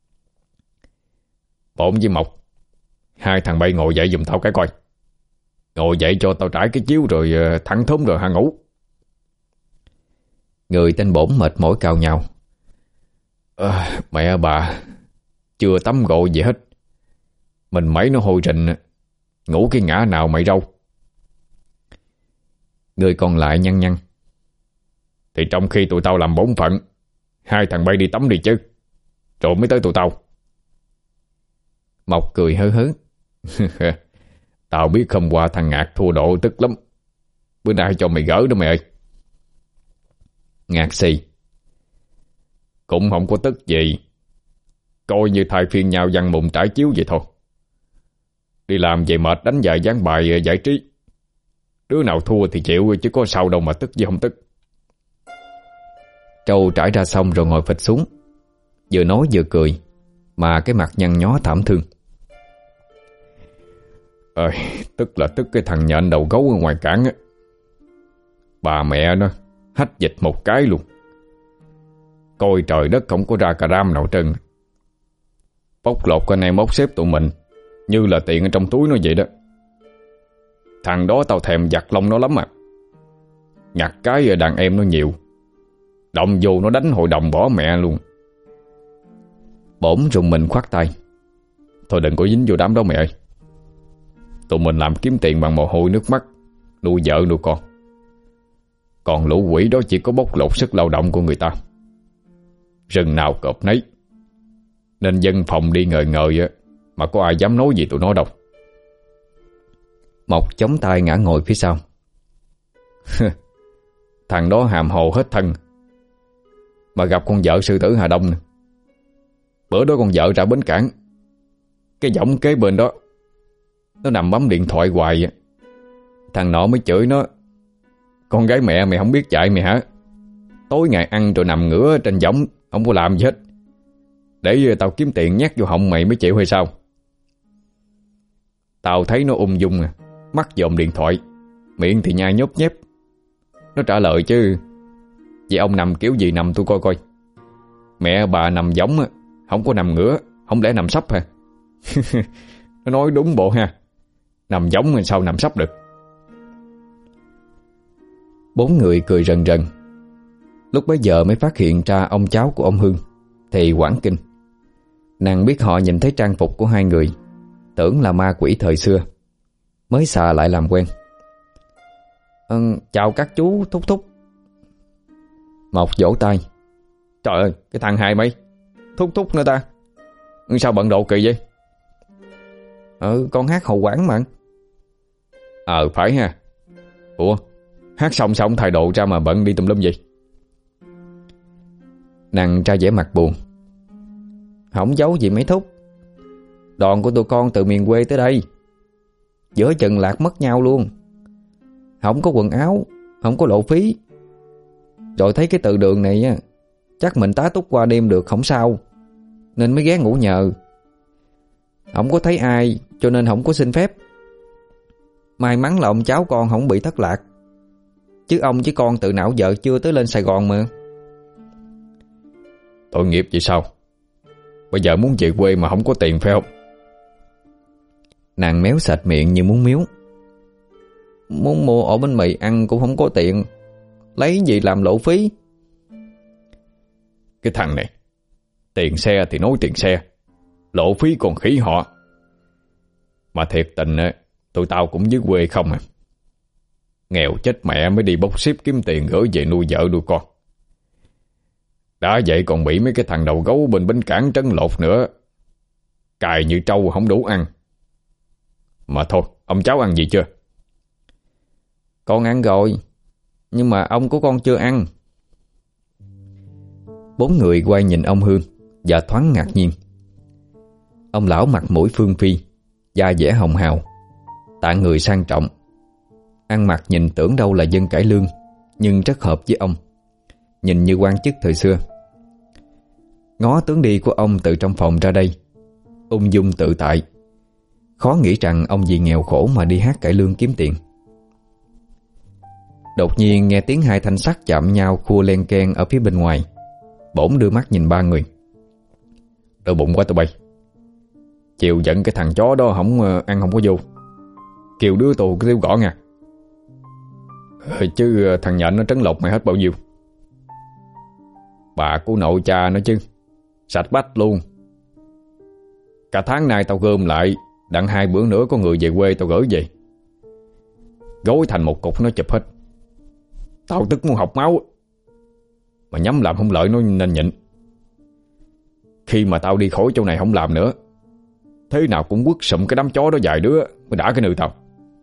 "Bổn với Mộc, hai thằng bay ngồi dậy giùm tao cái coi. Ngồi dậy cho tao trải cái chiếu rồi thẳng thớm rồi hạ ngủ." Người tên Bổn mệt mỏi cào nhào: À, mẹ bà, chưa tắm gội gì hết. Mình mấy nó hôi rình, ngủ cái ngã nào mày râu. Người còn lại nhăn nhăn: Thì trong khi tụi tao làm bổn phận, hai thằng bay đi tắm đi chứ, rồi mới tới tụi tao. Mộc cười hớ hớ: Tao biết hôm qua thằng Ngạc thua độ tức lắm. Bữa nay cho mày gỡ đó mày ơi. Ngạc xì: Cũng không có tức gì, coi như thay phiên nhau văn mụn trải chiếu vậy thôi. Đi làm về mệt đánh vài ván bài giải trí. Đứa nào thua thì chịu, chứ có sao đâu mà tức gì không tức. Trâu trải ra xong rồi ngồi phịch xuống, vừa nói vừa cười, mà cái mặt nhăn nhó thảm thương. Ơi, tức là tức cái thằng nhện đầu gấu ở ngoài cảng á. Bà mẹ nó hách dịch một cái luôn. Coi trời đất không có ra cà ram nào trơn. Bóc lột anh em bóc xếp tụi mình như là tiền ở trong túi nó vậy đó. Thằng đó tao thèm giặt lông nó lắm à. Nhặt cái đàn em nó nhiều, động vô nó đánh hội đồng bỏ mẹ luôn. Bổn rùng mình khoát tay: Thôi đừng có dính vô đám đó mẹ ơi. Tụi mình làm kiếm tiền bằng mồ hôi nước mắt, nuôi vợ nuôi con. Còn lũ quỷ đó chỉ có bóc lột sức lao động của người ta. Rừng nào cọp nấy. Nên dân phòng đi ngời ngời mà có ai dám nói gì tụi nó đâu. Mộc chống tay ngã ngồi phía sau. Thằng đó hàm hồ hết thân, mà gặp con vợ sư tử Hà Đông nè. Bữa đó con vợ ra bến cảng, cái võng kế bên đó nó nằm bấm điện thoại hoài. Thằng nọ mới chửi nó: con gái mẹ mày không biết chạy mày hả? Tối ngày ăn rồi nằm ngửa trên võng, không có làm gì hết, để tao kiếm tiền nhét vô họng mày mới chịu hay sao? Tao thấy nó ung dung à, mắt dòm điện thoại, miệng thì nhai nhốp nhép. Nó trả lời chứ: vậy ông nằm kiểu gì nằm tôi coi coi. Mẹ bà nằm võng á, không có nằm ngửa, không lẽ nằm sấp hả? Nó nói đúng bộ ha. Nằm võng thì sao nằm sấp được? Bốn người cười rần rần. Lúc bấy giờ mới phát hiện ra ông cháu của ông Hương thì hoảng kinh. Nàng biết họ nhìn thấy trang phục của hai người, tưởng là ma quỷ thời xưa, mới xà lại làm quen. Ừ, chào các chú thúc thúc. Mộc vỗ tay: trời ơi, cái thằng hai mày thúc thúc nữa ta. Sao bận độ kỳ vậy? Ừ, con hát hầu quán mà. Ờ phải ha. Ủa, hát xong xong thay đồ ra mà bận đi tùm lum vậy? Nàng ra vẻ mặt buồn: không giấu gì mấy thúc, đoàn của tụi con từ miền quê tới đây, giữa chừng lạc mất nhau luôn. Không có quần áo, không có lộ phí. Rồi thấy cái từ đường này á, chắc mình tá túc qua đêm được không sao, nên mới ghé ngủ nhờ. Không có thấy ai cho nên không có xin phép. May mắn là ông cháu con không bị thất lạc, chứ ông với con từ nào giờ chưa tới lên Sài Gòn mà. Tội nghiệp vậy sao? Bây giờ muốn về quê mà không có tiền phải không? Nàng méo sạch miệng như muốn miếu. Muốn mua ổ bánh mì ăn cũng không có tiền, lấy gì làm lộ phí? Cái thằng này, tiền xe thì nói tiền xe, lộ phí còn khỉ họ. Mà thiệt tình tụi tao cũng dưới quê không à. Nghèo chết mẹ mới đi bốc xếp kiếm tiền gửi về nuôi vợ nuôi con. Đã vậy còn bị mấy cái thằng đầu gấu bên bến cảng trấn lột nữa, cài như trâu không đủ ăn. Mà thôi, ông cháu ăn gì chưa? Con ăn rồi, nhưng mà ông của con chưa ăn. Bốn người quay nhìn ông Hương và thoáng ngạc nhiên. Ông lão mặt mũi phương phi, da dẻ hồng hào, tạng người sang trọng, ăn mặc nhìn tưởng đâu là dân cải lương, nhưng rất hợp với ông, nhìn như quan chức thời xưa. Ngó tướng đi của ông từ trong phòng ra đây, ung dung tự tại. Khó nghĩ rằng ông vì nghèo khổ mà đi hát cải lương kiếm tiền. Đột nhiên nghe tiếng hai thanh sắt chạm nhau khua len keng ở phía bên ngoài. Bổn đưa mắt nhìn ba người. Đau bụng quá tụi bay. Chiều giận cái thằng chó đó không ăn không có vô, kêu đứa tù cái tiêu gõ nha. Ừ, chứ thằng nhện nó trấn lột mày hết bao nhiêu. Bà của nội cha nó chứ, sạch bách luôn. Cả tháng nay tao gom lại, đặng hai bữa nữa có người về quê tao gửi về, gối thành một cục nó chụp hết. Tao tức muốn học máu, mà nhắm làm không lợi nó nên nhịn. Khi mà tao đi khỏi chỗ này không làm nữa, thế nào cũng quất sụm cái đám chó đó vài đứa mới đã cái nư tao.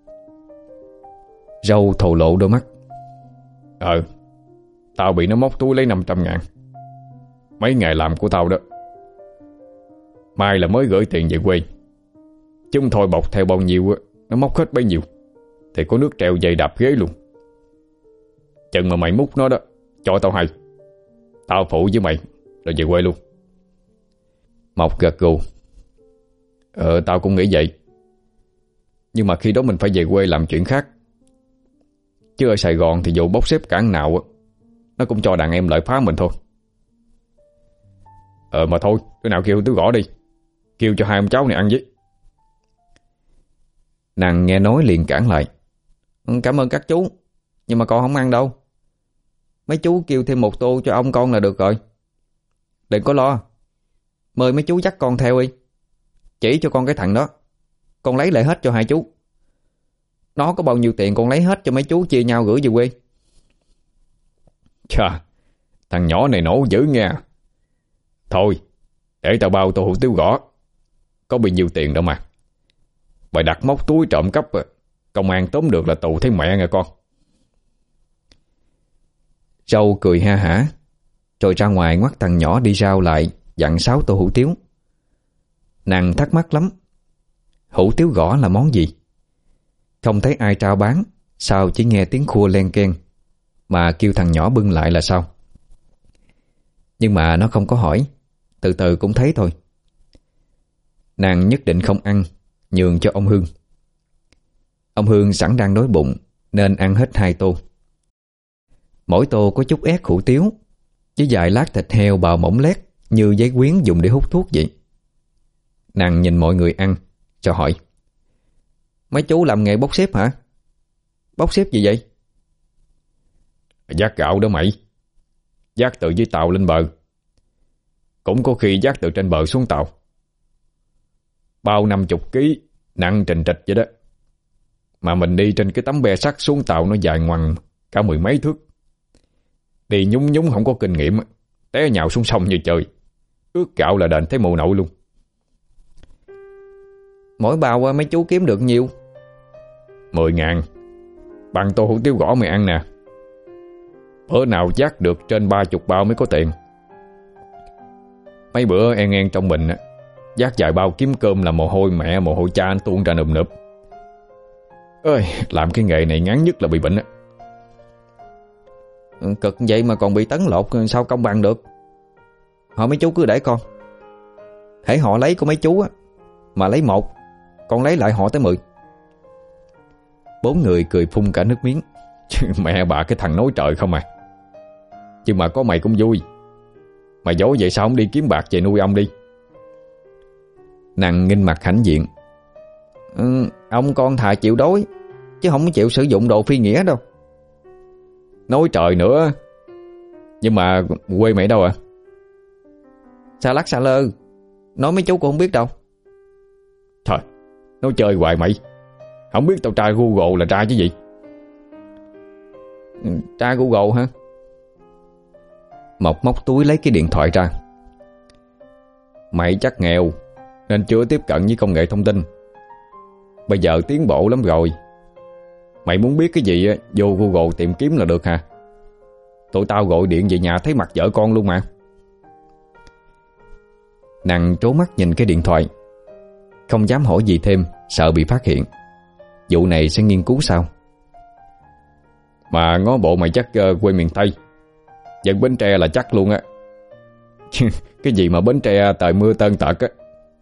Râu thồ lộ đôi mắt. Ờ, tao bị nó móc túi lấy năm trăm ngàn mấy ngày làm của tao đó. Mai là mới gửi tiền về quê, chứ không thôi bọc theo bao nhiêu nó móc hết bấy nhiêu, thì có nước treo dày đạp ghế luôn. Chừng mà mày múc nó đó, cho tao hay, tao phụ với mày rồi về quê luôn. Mộc gật gù. Ờ, tao cũng nghĩ vậy. Nhưng mà khi đó mình phải về quê làm chuyện khác, chứ ở Sài Gòn thì dù bốc xếp cảng nào nó cũng cho đàn em lợi phá mình thôi. Ờ mà thôi, đứa nào kêu tứ gõ đi, kêu cho hai ông cháu này ăn với. Nàng nghe nói liền cản lại. Cảm ơn các chú, nhưng mà con không ăn đâu. Mấy chú kêu thêm một tô cho ông con là được rồi. Đừng có lo, mời mấy chú dắt con theo đi. Chỉ cho con cái thằng đó, con lấy lại hết cho hai chú. Nó có bao nhiêu tiền con lấy hết cho mấy chú chia nhau gửi về quê. Chà, thằng nhỏ này nổ dữ nghe. Thôi, để tao bao tô hủ tiếu gõ, có bao nhiêu tiền đâu mà. Bài đặt móc túi trộm cắp Công an tóm được là tù thấy mẹ nghe con. Râu cười ha hả, rồi ra ngoài ngoắt thằng nhỏ đi rao lại dặn sáu tô hủ tiếu. Nàng thắc mắc lắm, hủ tiếu gõ là món gì? Không thấy ai trao bán, sao chỉ nghe tiếng khua len keng mà kêu thằng nhỏ bưng lại là sao? Nhưng mà nó không có hỏi, từ từ cũng thấy thôi. Nàng nhất định không ăn, nhường cho ông Hương. Ông Hương sẵn đang đói bụng nên ăn hết hai tô. Mỗi tô có chút ép hủ tiếu với vài lát thịt heo bào mỏng lét như giấy quyến dùng để hút thuốc vậy. Nàng nhìn mọi người ăn cho hỏi: Mấy chú làm nghề bốc xếp hả? Bốc xếp gì vậy? Vác gạo đó mày. Vác từ dưới tàu lên bờ. Cũng có khi vác từ trên bờ xuống tàu. Bao năm chục ký, nặng trình trịch vậy đó. Mà mình đi trên cái tấm be sắt xuống tàu nó dài ngoằng cả mười mấy thước. Đi nhúng nhúng không có kinh nghiệm, té nhào xuống sông như trời. Ướt gạo là đền thấy mồ nội luôn. Mỗi bao mấy chú kiếm được nhiêu? Mười ngàn. Bằng tô hủ tiếu gõ mày ăn nè. Bữa nào vác được trên ba chục bao mới có tiền. Mấy bữa en en trong mình vác vài bao kiếm cơm là mồ hôi mẹ mồ hôi cha anh tuôn ra nụm nụp. Ơi, làm cái nghề này ngán nhất là bị bệnh á. Cực vậy mà còn bị tấn lột, sao công bằng được? Họ mấy chú cứ để con. Hễ họ lấy của mấy chú á, mà lấy một, con lấy lại họ tới mười. Bốn người cười phun cả nước miếng. Mẹ bà cái thằng nói trời không à. Chứ mà có mày cũng vui. Mày dối vậy sao không đi kiếm bạc về nuôi ông đi? Nàng nghinh mặt hãnh diện. Ừ, ông con thà chịu đói chứ không chịu sử dụng đồ phi nghĩa đâu. Nói trời nữa. Nhưng mà quê mày đâu à? Xa lắc xa lơ. Nói mấy chú cũng không biết đâu. Thôi, nói chơi hoài mày. Không biết tao tra Google là tra chứ gì? Ừ, tra Google hả? Mộc móc túi lấy cái điện thoại ra. Mày chắc nghèo nên chưa tiếp cận với công nghệ thông tin. Bây giờ tiến bộ lắm rồi. Mày muốn biết cái gì vô Google tìm kiếm là được hả? Tụi tao gọi điện về nhà thấy mặt vợ con luôn mà. Nàng trố mắt nhìn cái điện thoại, không dám hỏi gì thêm, sợ bị phát hiện. Vụ này sẽ nghiên cứu sao? Mà ngó bộ mày chắc uh, quê miền Tây. Dân Bến Tre là chắc luôn á. Cái gì mà Bến Tre trời mưa tơn tợt á.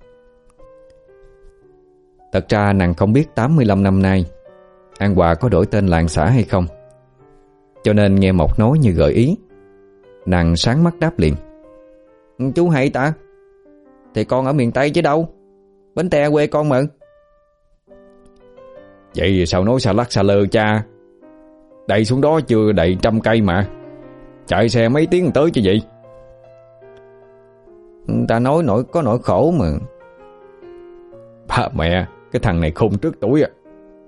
Thật ra nàng không biết tám mươi lăm năm nay An Hòa có đổi tên làng xã hay không, cho nên nghe Mộc nói như gợi ý. Nàng sáng mắt đáp liền: Chú hay ta. Thì con ở miền Tây chứ đâu. Bến Tre quê con mà. Vậy sao nói xa lắc xa lơ cha? Đầy xuống đó chưa đầy trăm cây mà. Chạy xe mấy tiếng tới chứ gì? Ta nói nỗi có nỗi khổ mà. Bà mẹ, cái thằng này khôn trước tuổi à.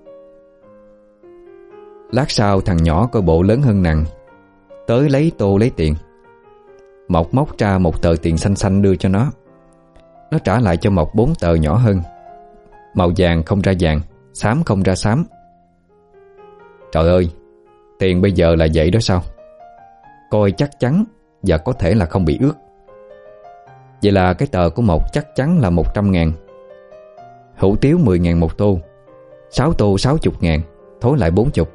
Lát sau thằng nhỏ coi bộ lớn hơn nàng tới lấy tô lấy tiền. Mộc móc ra một tờ tiền xanh xanh đưa cho nó. Nó trả lại cho Mộc bốn tờ nhỏ hơn, màu vàng không ra vàng, xám không ra xám. Trời ơi, tiền bây giờ là vậy đó sao? Coi chắc chắn và có thể là không bị ướt. Vậy là cái tờ của Mộc chắc chắn là một trăm ngàn. Hủ tiếu mười ngàn một tô, sáu tô sáu mươi ngàn, thối lại bốn mươi.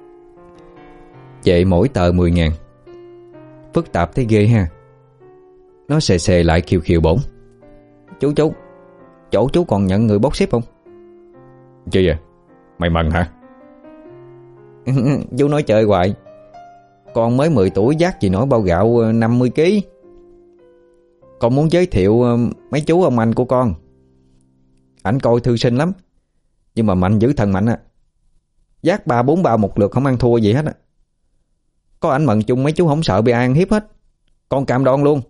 Vậy mỗi tờ mười ngàn. Phức tạp thế ghê ha. Nó xề xề lại khiều khiều bổn: Chú chú, chỗ chú còn nhận người bốc xếp không? Chi à? Mày mần hả? Chú nói chơi hoài. Con mới mười tuổi vác gì nổi bao gạo năm mươi ký. Con muốn giới thiệu mấy chú ông anh của con. Ảnh coi thư sinh lắm, nhưng mà mạnh dữ thần mạnh á. Vác ba bốn bao một lượt không ăn thua gì hết á. Có ảnh mận chung mấy chú không sợ bị ai ăn hiếp hết. Con cam đoan luôn.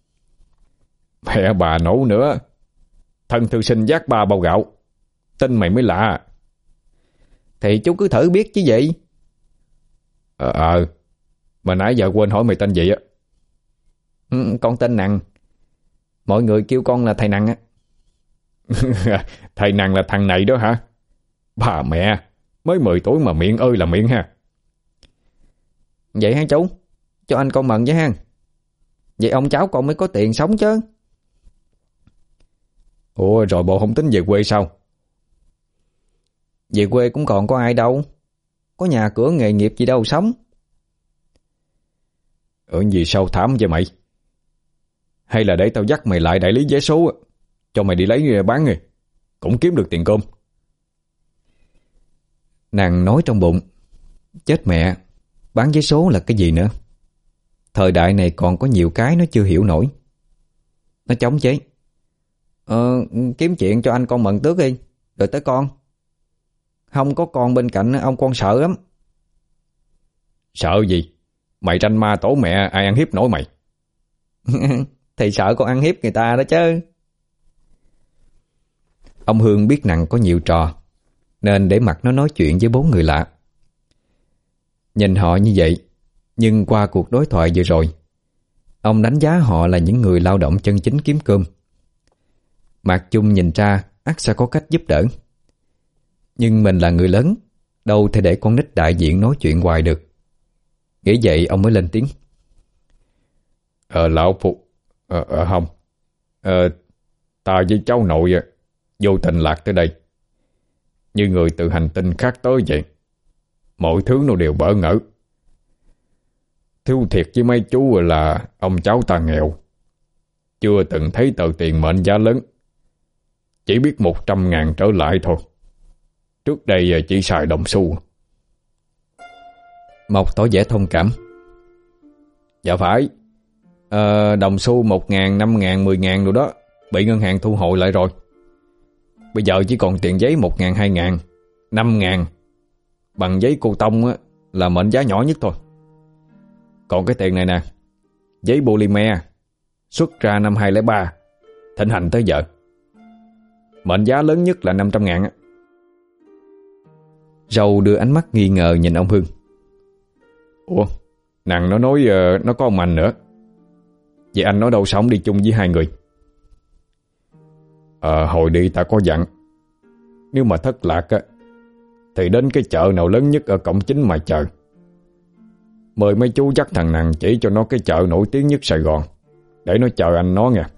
Mẹ bà nổ nữa. Thân thư sinh vác ba bao gạo, tin mày mới lạ. Thì chú cứ thử biết chứ gì. Ờ ờ Mà nãy giờ quên hỏi mày tên gì á. Ừ, con tên Nặng. Mọi người kêu con là thầy Nặng á. Thầy Nặng là thằng này đó hả? Bà mẹ, Mới mười tuổi mà miệng ơi là miệng ha. Vậy hả chú? Cho anh con mần với ha. Vậy ông cháu con mới có tiền sống chứ. Ủa rồi bộ không tính về quê sao? Về quê cũng còn có ai đâu. Có nhà cửa nghề nghiệp gì đâu sống. Ở gì sao thảm vậy mày? Hay là để tao dắt mày lại đại lý vé số, cho mày đi lấy bán rồi cũng kiếm được tiền cơm. Nàng nói trong bụng, chết mẹ, bán vé số là cái gì nữa? Thời đại này còn có nhiều cái nó chưa hiểu nổi. Nó chống chế. Ờ, kiếm chuyện cho anh con mận tước đi, rồi tới con. Không có con bên cạnh ông con sợ lắm. Sợ gì? Mày tranh ma tổ mẹ ai ăn hiếp nổi mày. Thì sợ con ăn hiếp người ta đó chứ. Ông Hương biết Nặng có nhiều trò, nên để mặt nó nói chuyện với bốn người lạ. Nhìn họ như vậy, nhưng qua cuộc đối thoại vừa rồi, ông đánh giá họ là những người lao động chân chính kiếm cơm. Mạc Chung nhìn ra ắt sẽ có cách giúp đỡ. Nhưng mình là người lớn, đâu thể để con nít đại diện nói chuyện hoài được. Nghĩ vậy ông mới lên tiếng. Ờ lão phụ Ờ, ờ không Ờ ta với cháu nội vô tình lạc tới đây, như người từ hành tinh khác tới vậy. Mọi thứ nó đều bỡ ngỡ. Thú thiệt với mấy chú là ông cháu ta nghèo, chưa từng thấy tờ tiền mệnh giá lớn, chỉ biết một trăm ngàn trở lại thôi. Trước đây chỉ xài đồng xu. Mộc tỏ vẻ thông cảm. Dạ phải. Ờ, đồng xu một ngàn, năm ngàn, mười ngàn rồi đó, bị ngân hàng thu hồi lại rồi. Bây giờ chỉ còn tiền giấy một ngàn, hai ngàn, năm ngàn. Bằng giấy cô tông á, là mệnh giá nhỏ nhất thôi. Còn cái tiền này nè, giấy polymer, xuất ra năm hai không không ba, thịnh hành tới giờ. Mệnh giá lớn nhất là năm trăm ngàn á. Râu đưa ánh mắt nghi ngờ nhìn ông Hưng. Ủa, nàng nó nói uh, nó có ông anh nữa. Vậy anh nói đâu sống đi chung với hai người? Ờ, hồi đi ta có dặn, nếu mà thất lạc á, thì đến cái chợ nào lớn nhất ở cổng chính mà chờ. Mời mấy chú dắt thằng nàng chỉ cho nó cái chợ nổi tiếng nhất Sài Gòn, để nó chờ anh nó nha.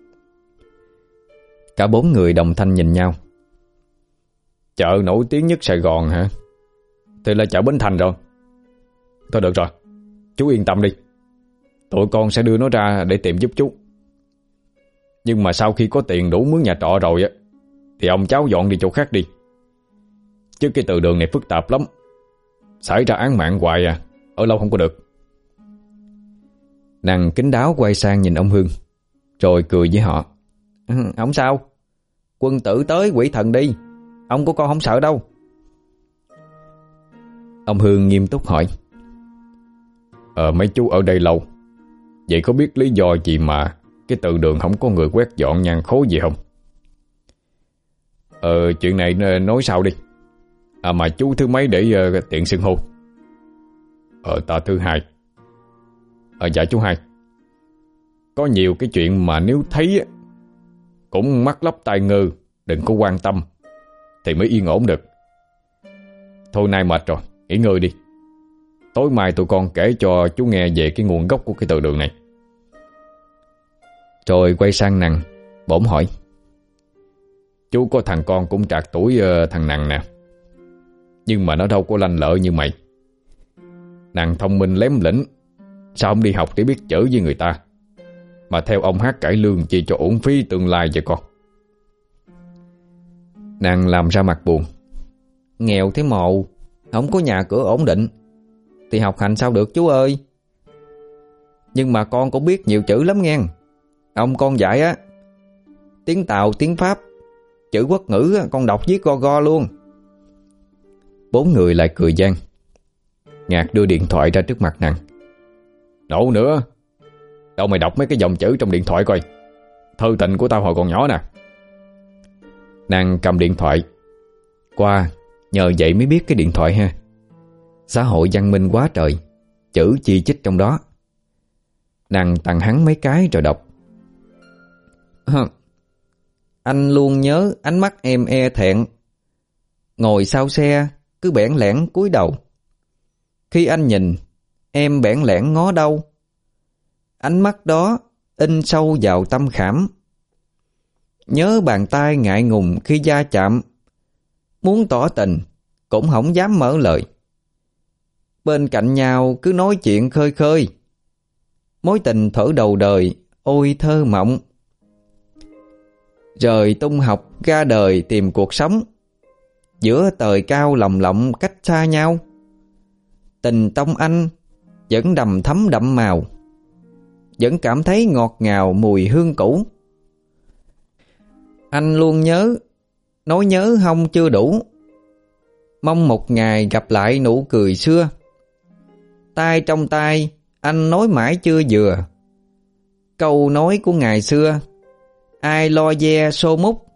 Cả bốn người đồng thanh nhìn nhau. Chợ nổi tiếng nhất Sài Gòn hả? Thì là chợ Bến Thành rồi. Thôi được rồi, chú yên tâm đi, tụi con sẽ đưa nó ra để tìm giúp chú. Nhưng mà sau khi có tiền đủ mướn nhà trọ rồi á, thì ông cháu dọn đi chỗ khác đi. Chứ cái từ đường này phức tạp lắm, xảy ra án mạng hoài à, ở lâu không có được. Nàng kín đáo quay sang nhìn ông Hương, rồi cười với họ. Ừ, không sao, quân tử tới quỷ thần đi, ông của con không sợ đâu. Ông Hương nghiêm túc hỏi. Ờ mấy chú ở đây lâu, vậy có biết lý do gì mà cái từ đường không có người quét dọn nhang khối gì không? Ờ chuyện này nói sau đi. À mà chú thứ mấy để uh, tiện xưng hô? Ờ ta thứ hai. Ờ dạ chú hai. Có nhiều cái chuyện mà nếu thấy cũng mắt lấp tai ngơ, đừng có quan tâm thì mới yên ổn được. Thôi nay mệt rồi, nghỉ ngơi đi. Tối mai tụi con kể cho chú nghe về cái nguồn gốc của cái từ đường này. Rồi quay sang Nằng, bỗng hỏi. Chú có thằng con cũng trạc tuổi uh, thằng Nằng nè, nhưng mà nó đâu có lanh lợi như mày. Nằng thông minh lém lĩnh, sao không đi học để biết chữ với người ta, mà theo ông hát cải lương chi cho uổng phí tương lai vậy con? Nàng làm ra mặt buồn. Nghèo thế mồ, không có nhà cửa ổn định, thì học hành sao được chú ơi. Nhưng mà con cũng biết nhiều chữ lắm nghe. Ông con dạy á, tiếng Tàu, tiếng Pháp, chữ quốc ngữ con đọc viết go go luôn. Bốn người lại cười gian. Ngạc đưa điện thoại ra trước mặt nàng. Đổ nữa, đâu mày đọc mấy cái dòng chữ trong điện thoại coi, thơ tình của tao hồi còn nhỏ nè. Nàng cầm điện thoại. Qua, nhờ vậy mới biết cái điện thoại ha. Xã hội văn minh quá trời, chữ chi chít trong đó. Nàng tặng hắn mấy cái rồi đọc. Anh luôn nhớ ánh mắt em e thẹn, ngồi sau xe cứ bẽn lẽn cúi đầu. Khi anh nhìn, em bẽn lẽn ngó đâu. Ánh mắt đó in sâu vào tâm khảm. Nhớ bàn tay ngại ngùng khi da chạm. Muốn tỏ tình cũng không dám mở lời. Bên cạnh nhau cứ nói chuyện khơi khơi. Mối tình thuở đầu đời ôi thơ mộng. Rời tung học ra đời tìm cuộc sống. Giữa trời cao lồng lộng cách xa nhau. Tình tông anh vẫn đầm thấm đậm màu. Vẫn cảm thấy ngọt ngào mùi hương cũ. Anh luôn nhớ, nói nhớ không chưa đủ. Mong một ngày gặp lại nụ cười xưa. Tay trong tay anh nói mãi chưa vừa. Câu nói của ngày xưa, ai lo ve xô mút.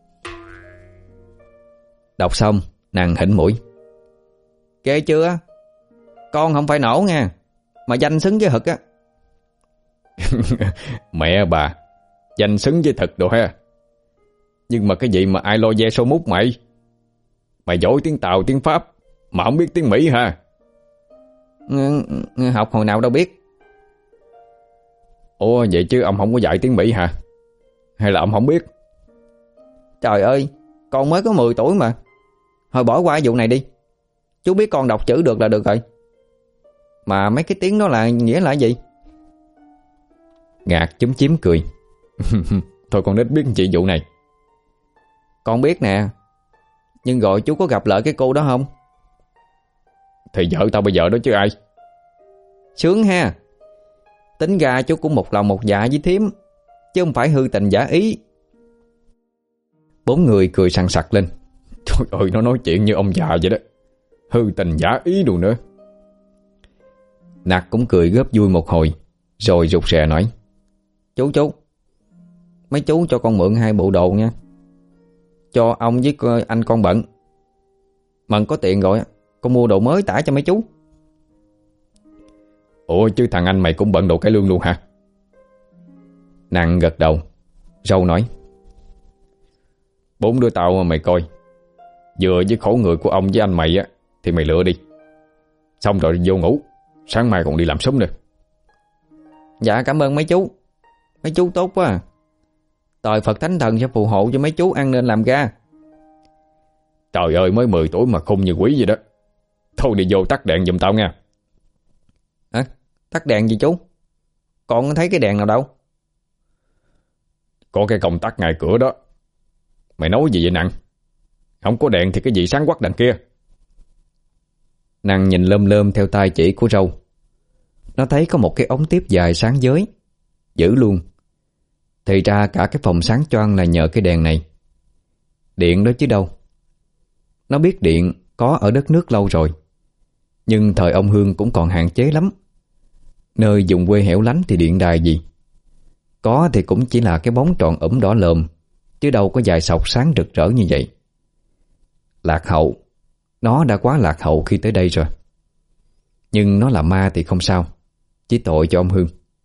Đọc xong, nàng hỉnh mũi. Ghê chưa? Con không phải nổ nha, mà danh xứng với thực á. Mẹ bà, danh xứng với thực đồ ha. Nhưng mà cái gì mà ai lo ve xô mút mày? Mày giỏi tiếng Tàu, tiếng Pháp mà không biết tiếng Mỹ ha? Ng học hồi nào đâu biết. Ủa vậy chứ ông không có dạy tiếng Mỹ hả? Hay là ông không biết? Trời ơi, con mới có mười tuổi mà. Thôi bỏ qua vụ này đi. Chú biết con đọc chữ được là được rồi. Mà mấy cái tiếng đó là nghĩa là gì? Ngạc chúm chím cười. Thôi con nít biết chị vụ này. Con biết nè. Nhưng rồi chú có gặp lại cái cô đó không? Thì vợ tao bây giờ đó chứ ai. Sướng ha. Tính ra chú cũng một lòng một dạ với thím, chứ không phải hư tình giả ý. Bốn người cười sằng sặc lên. Trời ơi, nó nói chuyện như ông già vậy đó. Hư tình giả ý đồ nữa. Nặc cũng cười góp vui một hồi, rồi rụt rè nói: Chú chú, mấy chú cho con mượn hai bộ đồ nha. Cho ông với anh con bận. Mần có tiền rồi con mua đồ mới tải cho mấy chú. Ủa chứ thằng anh mày cũng bận đồ cải lương luôn hả? Nặng gật đầu, râu nói: Bốn đứa tao mà mày coi, vừa với khổ người của ông với anh mày á thì mày lựa đi. Xong rồi vô ngủ, sáng mai còn đi làm sớm nữa. Dạ cảm ơn mấy chú. Mấy chú tốt quá à. Trời Phật Thánh Thần sẽ phù hộ cho mấy chú ăn nên làm ra. Trời ơi, mới mười tuổi mà khùng như quỷ vậy đó. Thôi đi vô tắt đèn giùm tao nha. À, tắt đèn gì chú? Con thấy cái đèn nào đâu? Có cái công tắc ngay cửa đó. Mày nói gì vậy Nặng? Không có đèn thì cái gì sáng quắc đằng kia? Nặng nhìn lơm lơm theo tay chỉ của râu. Nó thấy có một cái ống tiếp dài sáng giới, dữ luôn. Thì ra cả cái phòng sáng choang là nhờ cái đèn này. Điện đó chứ đâu. Nó biết điện có ở đất nước lâu rồi, nhưng thời ông Hương cũng còn hạn chế lắm. Nơi vùng quê hẻo lánh thì điện đài gì. Có thì cũng chỉ là cái bóng tròn ẩm đỏ lờm, chứ đâu có dài sọc sáng rực rỡ như vậy. Lạc hậu. Nó đã quá lạc hậu khi tới đây rồi. Nhưng nó là ma thì không sao, chỉ tội cho ông Hương.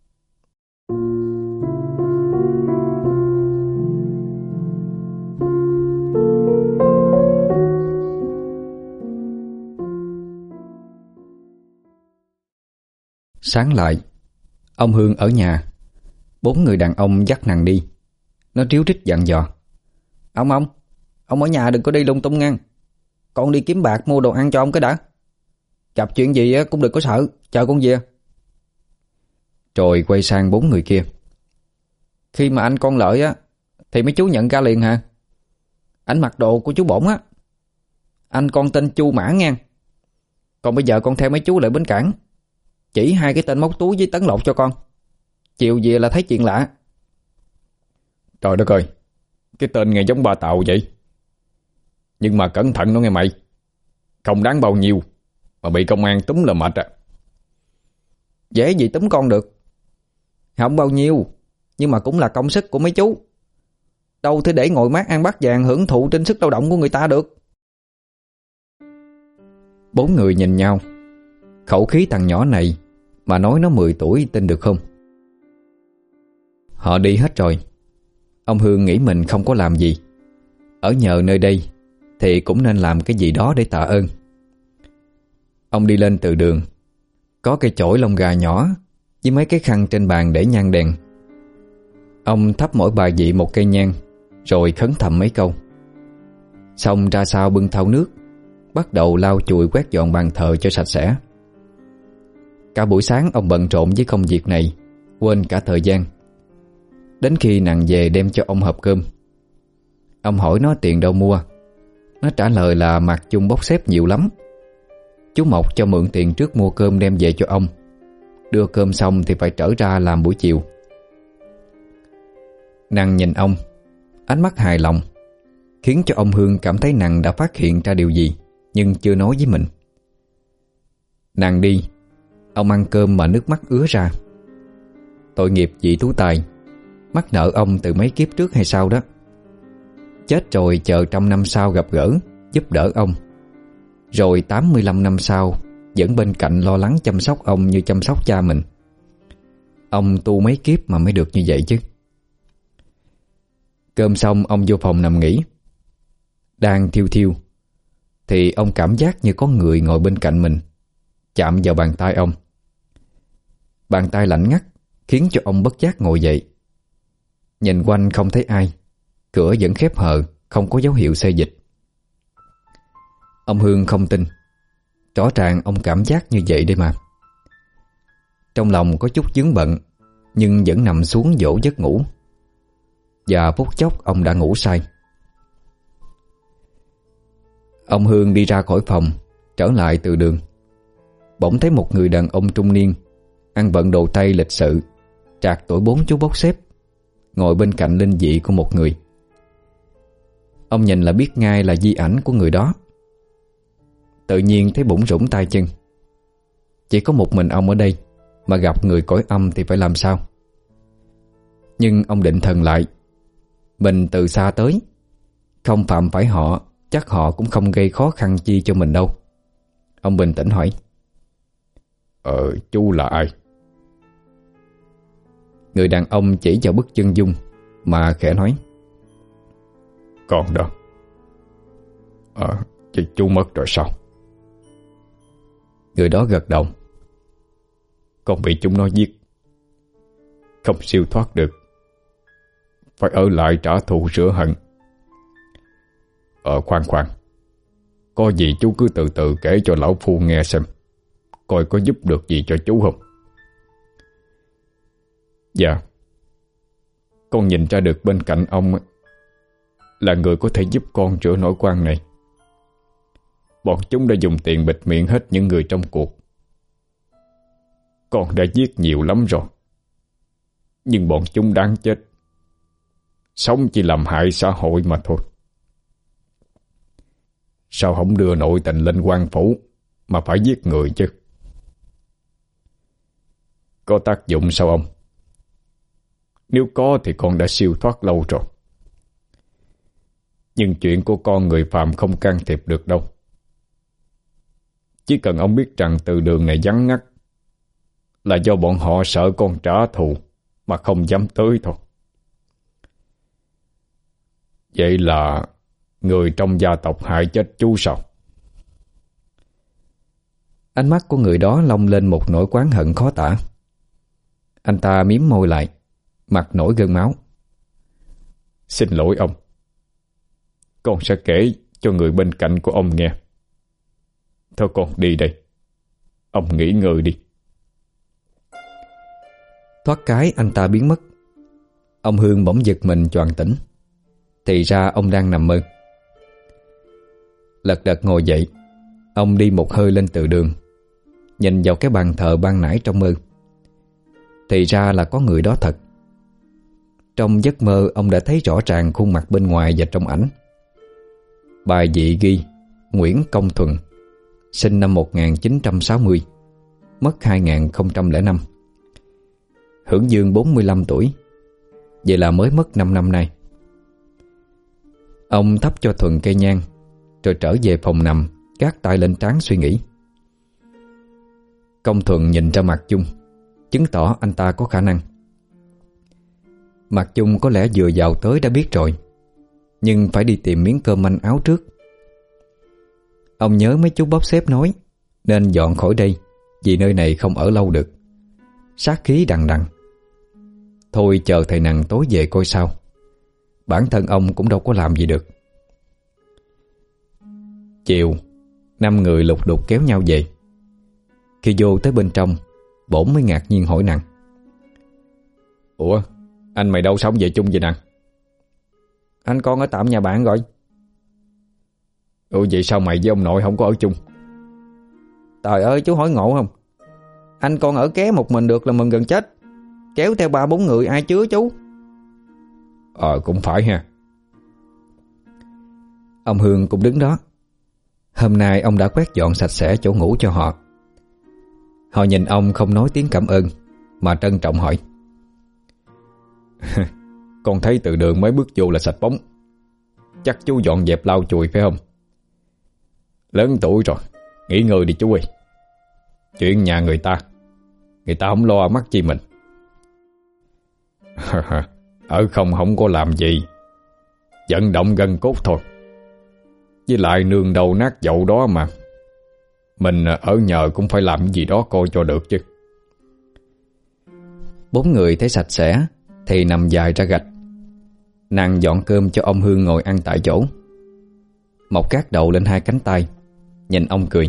Sáng lại, ông Hương ở nhà. Bốn người đàn ông dắt nàng đi. Nó ríu rít dặn dò: Ông ông, ông ở nhà đừng có đi lung tung ngang. Con đi kiếm bạc mua đồ ăn cho ông cái đã. Gặp chuyện gì cũng đừng có sợ, chờ con về. Rồi quay sang bốn người kia: Khi mà anh con Lợi á thì mấy chú nhận ra liền hả? Anh mặc đồ của chú Bổn á. Anh con tên Chu Mã ngang. Còn bây giờ con theo mấy chú lại bến cảng, chỉ hai cái tên móc túi với tấn lột cho con. Chiều về là thấy chuyện lạ. Trời đất ơi, cái tên nghe giống ba Tàu vậy. Nhưng mà cẩn thận nó nghe mày. Không đáng bao nhiêu mà bị công an túm là mệt à. Dễ gì túm con được. Không bao nhiêu, nhưng mà cũng là công sức của mấy chú. Đâu thể để ngồi mát ăn bát vàng hưởng thụ trên sức lao động của người ta được. Bốn người nhìn nhau. Khẩu khí thằng nhỏ này mà nói nó mười tuổi tin được không? Họ đi hết rồi. Ông Hương nghĩ mình không có làm gì, ở nhờ nơi đây thì cũng nên làm cái gì đó để tạ ơn. Ông đi lên từ đường. Có cây chổi lông gà nhỏ với mấy cái khăn trên bàn để nhang đèn. Ông thắp mỗi bài vị một cây nhang, rồi khấn thầm mấy câu. Xong ra sau bưng thau nước, bắt đầu lau chùi quét dọn bàn thờ cho sạch sẽ. Cả buổi sáng ông bận rộn với công việc này, quên cả thời gian. Đến khi nàng về đem cho ông hộp cơm. Ông hỏi nó tiền đâu mua. Nó trả lời là Mạc Chung bốc xếp nhiều lắm. Chú Mộc cho mượn tiền trước mua cơm đem về cho ông. Đưa cơm xong thì phải trở ra làm buổi chiều. Nàng nhìn ông, ánh mắt hài lòng, khiến cho ông Hương cảm thấy nàng đã phát hiện ra điều gì nhưng chưa nói với mình. Nàng đi, ông ăn cơm mà nước mắt ứa ra. Tội nghiệp chị Tú Tài, mắc nợ ông từ mấy kiếp trước hay sao đó. Chết rồi chờ trăm năm sau gặp gỡ, giúp đỡ ông. Rồi tám mươi lăm năm sau vẫn bên cạnh lo lắng chăm sóc ông như chăm sóc cha mình. Ông tu mấy kiếp mà mới được như vậy chứ. Cơm xong ông vô phòng nằm nghỉ. Đang thiêu thiêu thì ông cảm giác như có người ngồi bên cạnh mình, chạm vào bàn tay ông. Bàn tay lạnh ngắt khiến cho ông bất giác ngồi dậy. Nhìn quanh không thấy ai, cửa vẫn khép hờ, không có dấu hiệu xê dịch. Ông Hương không tin. Rõ ràng ông cảm giác như vậy đây mà. Trong lòng có chút vướng bận, nhưng vẫn nằm xuống dỗ giấc ngủ. Và phút chốc ông đã ngủ say. Ông Hương đi ra khỏi phòng, trở lại từ đường. Bỗng thấy một người đàn ông trung niên, ăn bận đồ tây lịch sự, trạc tuổi bốn chú bốc xếp, ngồi bên cạnh linh vị của một người. Ông nhìn là biết ngay là di ảnh của người đó. Tự nhiên thấy bủn rủn tay chân. Chỉ có một mình ông ở đây, mà gặp người cõi âm thì phải làm sao? Nhưng ông định thần lại. Mình từ xa tới, không phạm phải họ, chắc họ cũng không gây khó khăn chi cho mình đâu. Ông bình tĩnh hỏi: Ờ, chú là ai? Người đàn ông chỉ vào bức chân dung mà khẽ nói: Con đó. Ờ, chứ chú mất rồi sao? Người đó gật đầu: Con bị chúng nó giết, không siêu thoát được, phải ở lại trả thù rửa hận. Ờ khoan khoan, có gì chú cứ từ từ kể cho lão phu nghe xem, coi có giúp được gì cho chú không. Dạ, con nhìn ra được bên cạnh ông là người có thể giúp con rửa nỗi oan này. Bọn chúng đã dùng tiền bịt miệng hết những người trong cuộc. Con đã giết nhiều lắm rồi, nhưng bọn chúng đáng chết. Sống chỉ làm hại xã hội mà thôi. Sao không đưa nội tình lên quan phủ mà phải giết người chứ? Có tác dụng sao ông? Nếu có thì con đã siêu thoát lâu rồi. Nhưng chuyện của con người phàm không can thiệp được đâu. Chỉ cần ông biết rằng từ đường này vắng ngắt là do bọn họ sợ con trả thù mà không dám tới thôi. Vậy là người trong gia tộc hại chết chú sao? Ánh mắt của người đó long lên một nỗi oán hận khó tả. Anh ta miếm môi lại, mặt nổi gân máu. Xin lỗi ông, con sẽ kể cho người bên cạnh của ông nghe. Thôi con đi đây, ông nghỉ ngơi đi. Thoát cái anh ta biến mất. Ông Hương bỗng giật mình choàng tỉnh. Thì ra ông đang nằm mơ. Lật đật ngồi dậy, ông đi một hơi lên từ đường, nhìn vào cái bàn thờ ban nãy trong mơ. Thì ra là có người đó thật. Trong giấc mơ ông đã thấy rõ ràng khuôn mặt bên ngoài và trong ảnh. Bài vị ghi Nguyễn Công Thuần, sinh năm một nghìn chín trăm sáu mươi, mất hai nghìn không trăm lẻ năm, hưởng dương bốn mươi lăm tuổi. Vậy là mới mất năm năm nay. Ông thắp cho Thuần cây nhang, rồi trở về phòng nằm, gác tay lên trán suy nghĩ. Công Thuần nhìn ra Mạc Chung, chứng tỏ anh ta có khả năng. Mạc Chung có lẽ vừa vào tới đã biết rồi, nhưng phải đi tìm miếng cơm manh áo trước. Ông nhớ mấy chú bóp xếp nói nên dọn khỏi đây, vì nơi này không ở lâu được. Sát khí đằng đằng. Thôi chờ thầy Nằng tối về coi sao. Bản thân ông cũng đâu có làm gì được. Chiều, năm người lục đục kéo nhau về. Khi vô tới bên trong, bổn mới ngạc nhiên hỏi Nằng: Ủa, anh mày đâu sống về chung vậy Nằng? Anh con ở tạm nhà bạn rồi. Ủa vậy sao mày với ông nội không có ở chung? Trời ơi, chú hỏi ngộ không? Anh con ở ké một mình được là mừng gần chết, kéo theo ba bốn người ai chứa chú. Ờ cũng phải ha. Ông Hương cũng đứng đó. Hôm nay ông đã quét dọn sạch sẽ chỗ ngủ cho họ. Họ nhìn ông không nói tiếng cảm ơn, mà trân trọng hỏi: Con thấy từ đường mới bước vô là sạch bóng. Chắc chú dọn dẹp lau chùi phải không? Lớn tuổi rồi, nghỉ ngơi đi chú ơi. Chuyện nhà người ta, người ta không lo mắc chi mình. Ở không không có làm gì, vận động gân cốt thôi. Với lại nương đầu nát dậu đó mà, mình ở nhờ cũng phải làm gì đó coi cho được chứ. Bốn người thấy sạch sẽ thì nằm dài ra gạch. Nàng dọn cơm cho ông Hương ngồi ăn tại chỗ. Mộc gác đầu lên hai cánh tay, nhìn ông cười: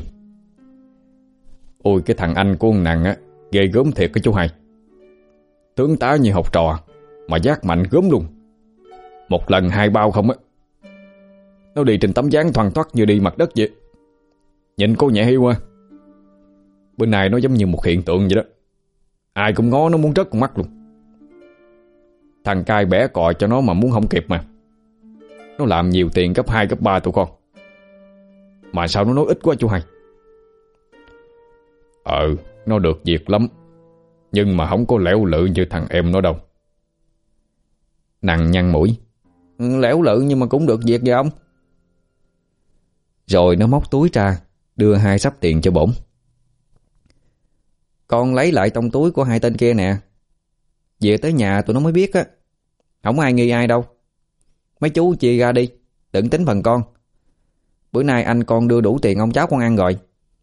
Ôi cái thằng anh của ông Nằng á, ghê gớm thiệt cái chú hai. Tướng tá như học trò mà giác mạnh gớm luôn. Một lần hai bao không á. Nó đi trên tấm dáng thoăn thoắt như đi mặt đất vậy. Nhìn cô nhẹ hiu à. Bữa nay nó giống như một hiện tượng vậy đó. Ai cũng ngó nó muốn rớt con mắt luôn. Thằng cai bẻ cò cho nó mà muốn không kịp mà. Nó làm nhiều tiền gấp hai gấp ba tụi con. Mà sao nó nói ít quá chú hai? Ờ, nó được việc lắm, nhưng mà không có lẻo lự như thằng em nó đâu. Nằng nhăn mũi: Lẻo lự nhưng mà cũng được việc vậy ông. Rồi nó móc túi ra, đưa hai xấp tiền cho bổn. Con lấy lại trong túi của hai tên kia nè. Về tới nhà tụi nó mới biết á. Không ai nghi ai đâu. Mấy chú chia ra đi, đừng tính phần con. Bữa nay anh con đưa đủ tiền ông cháu con ăn rồi.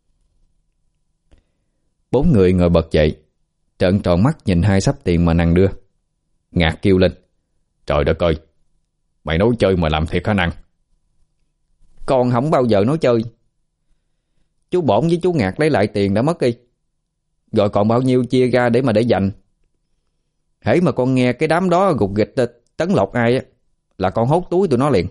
Bốn người ngồi bật dậy, trợn tròn mắt nhìn hai xấp tiền mà Nằng đưa. Ngạc kêu lên: Trời đất ơi, mày nói chơi mà làm thiệt hả Nằng? Con không bao giờ nói chơi. Chú Bổn với chú Ngạc lấy lại tiền đã mất đi, rồi còn bao nhiêu chia ra để mà để dành. Hễ mà con nghe cái đám đó gục gịch tấn lột ai á, là con hốt túi tụi nó liền.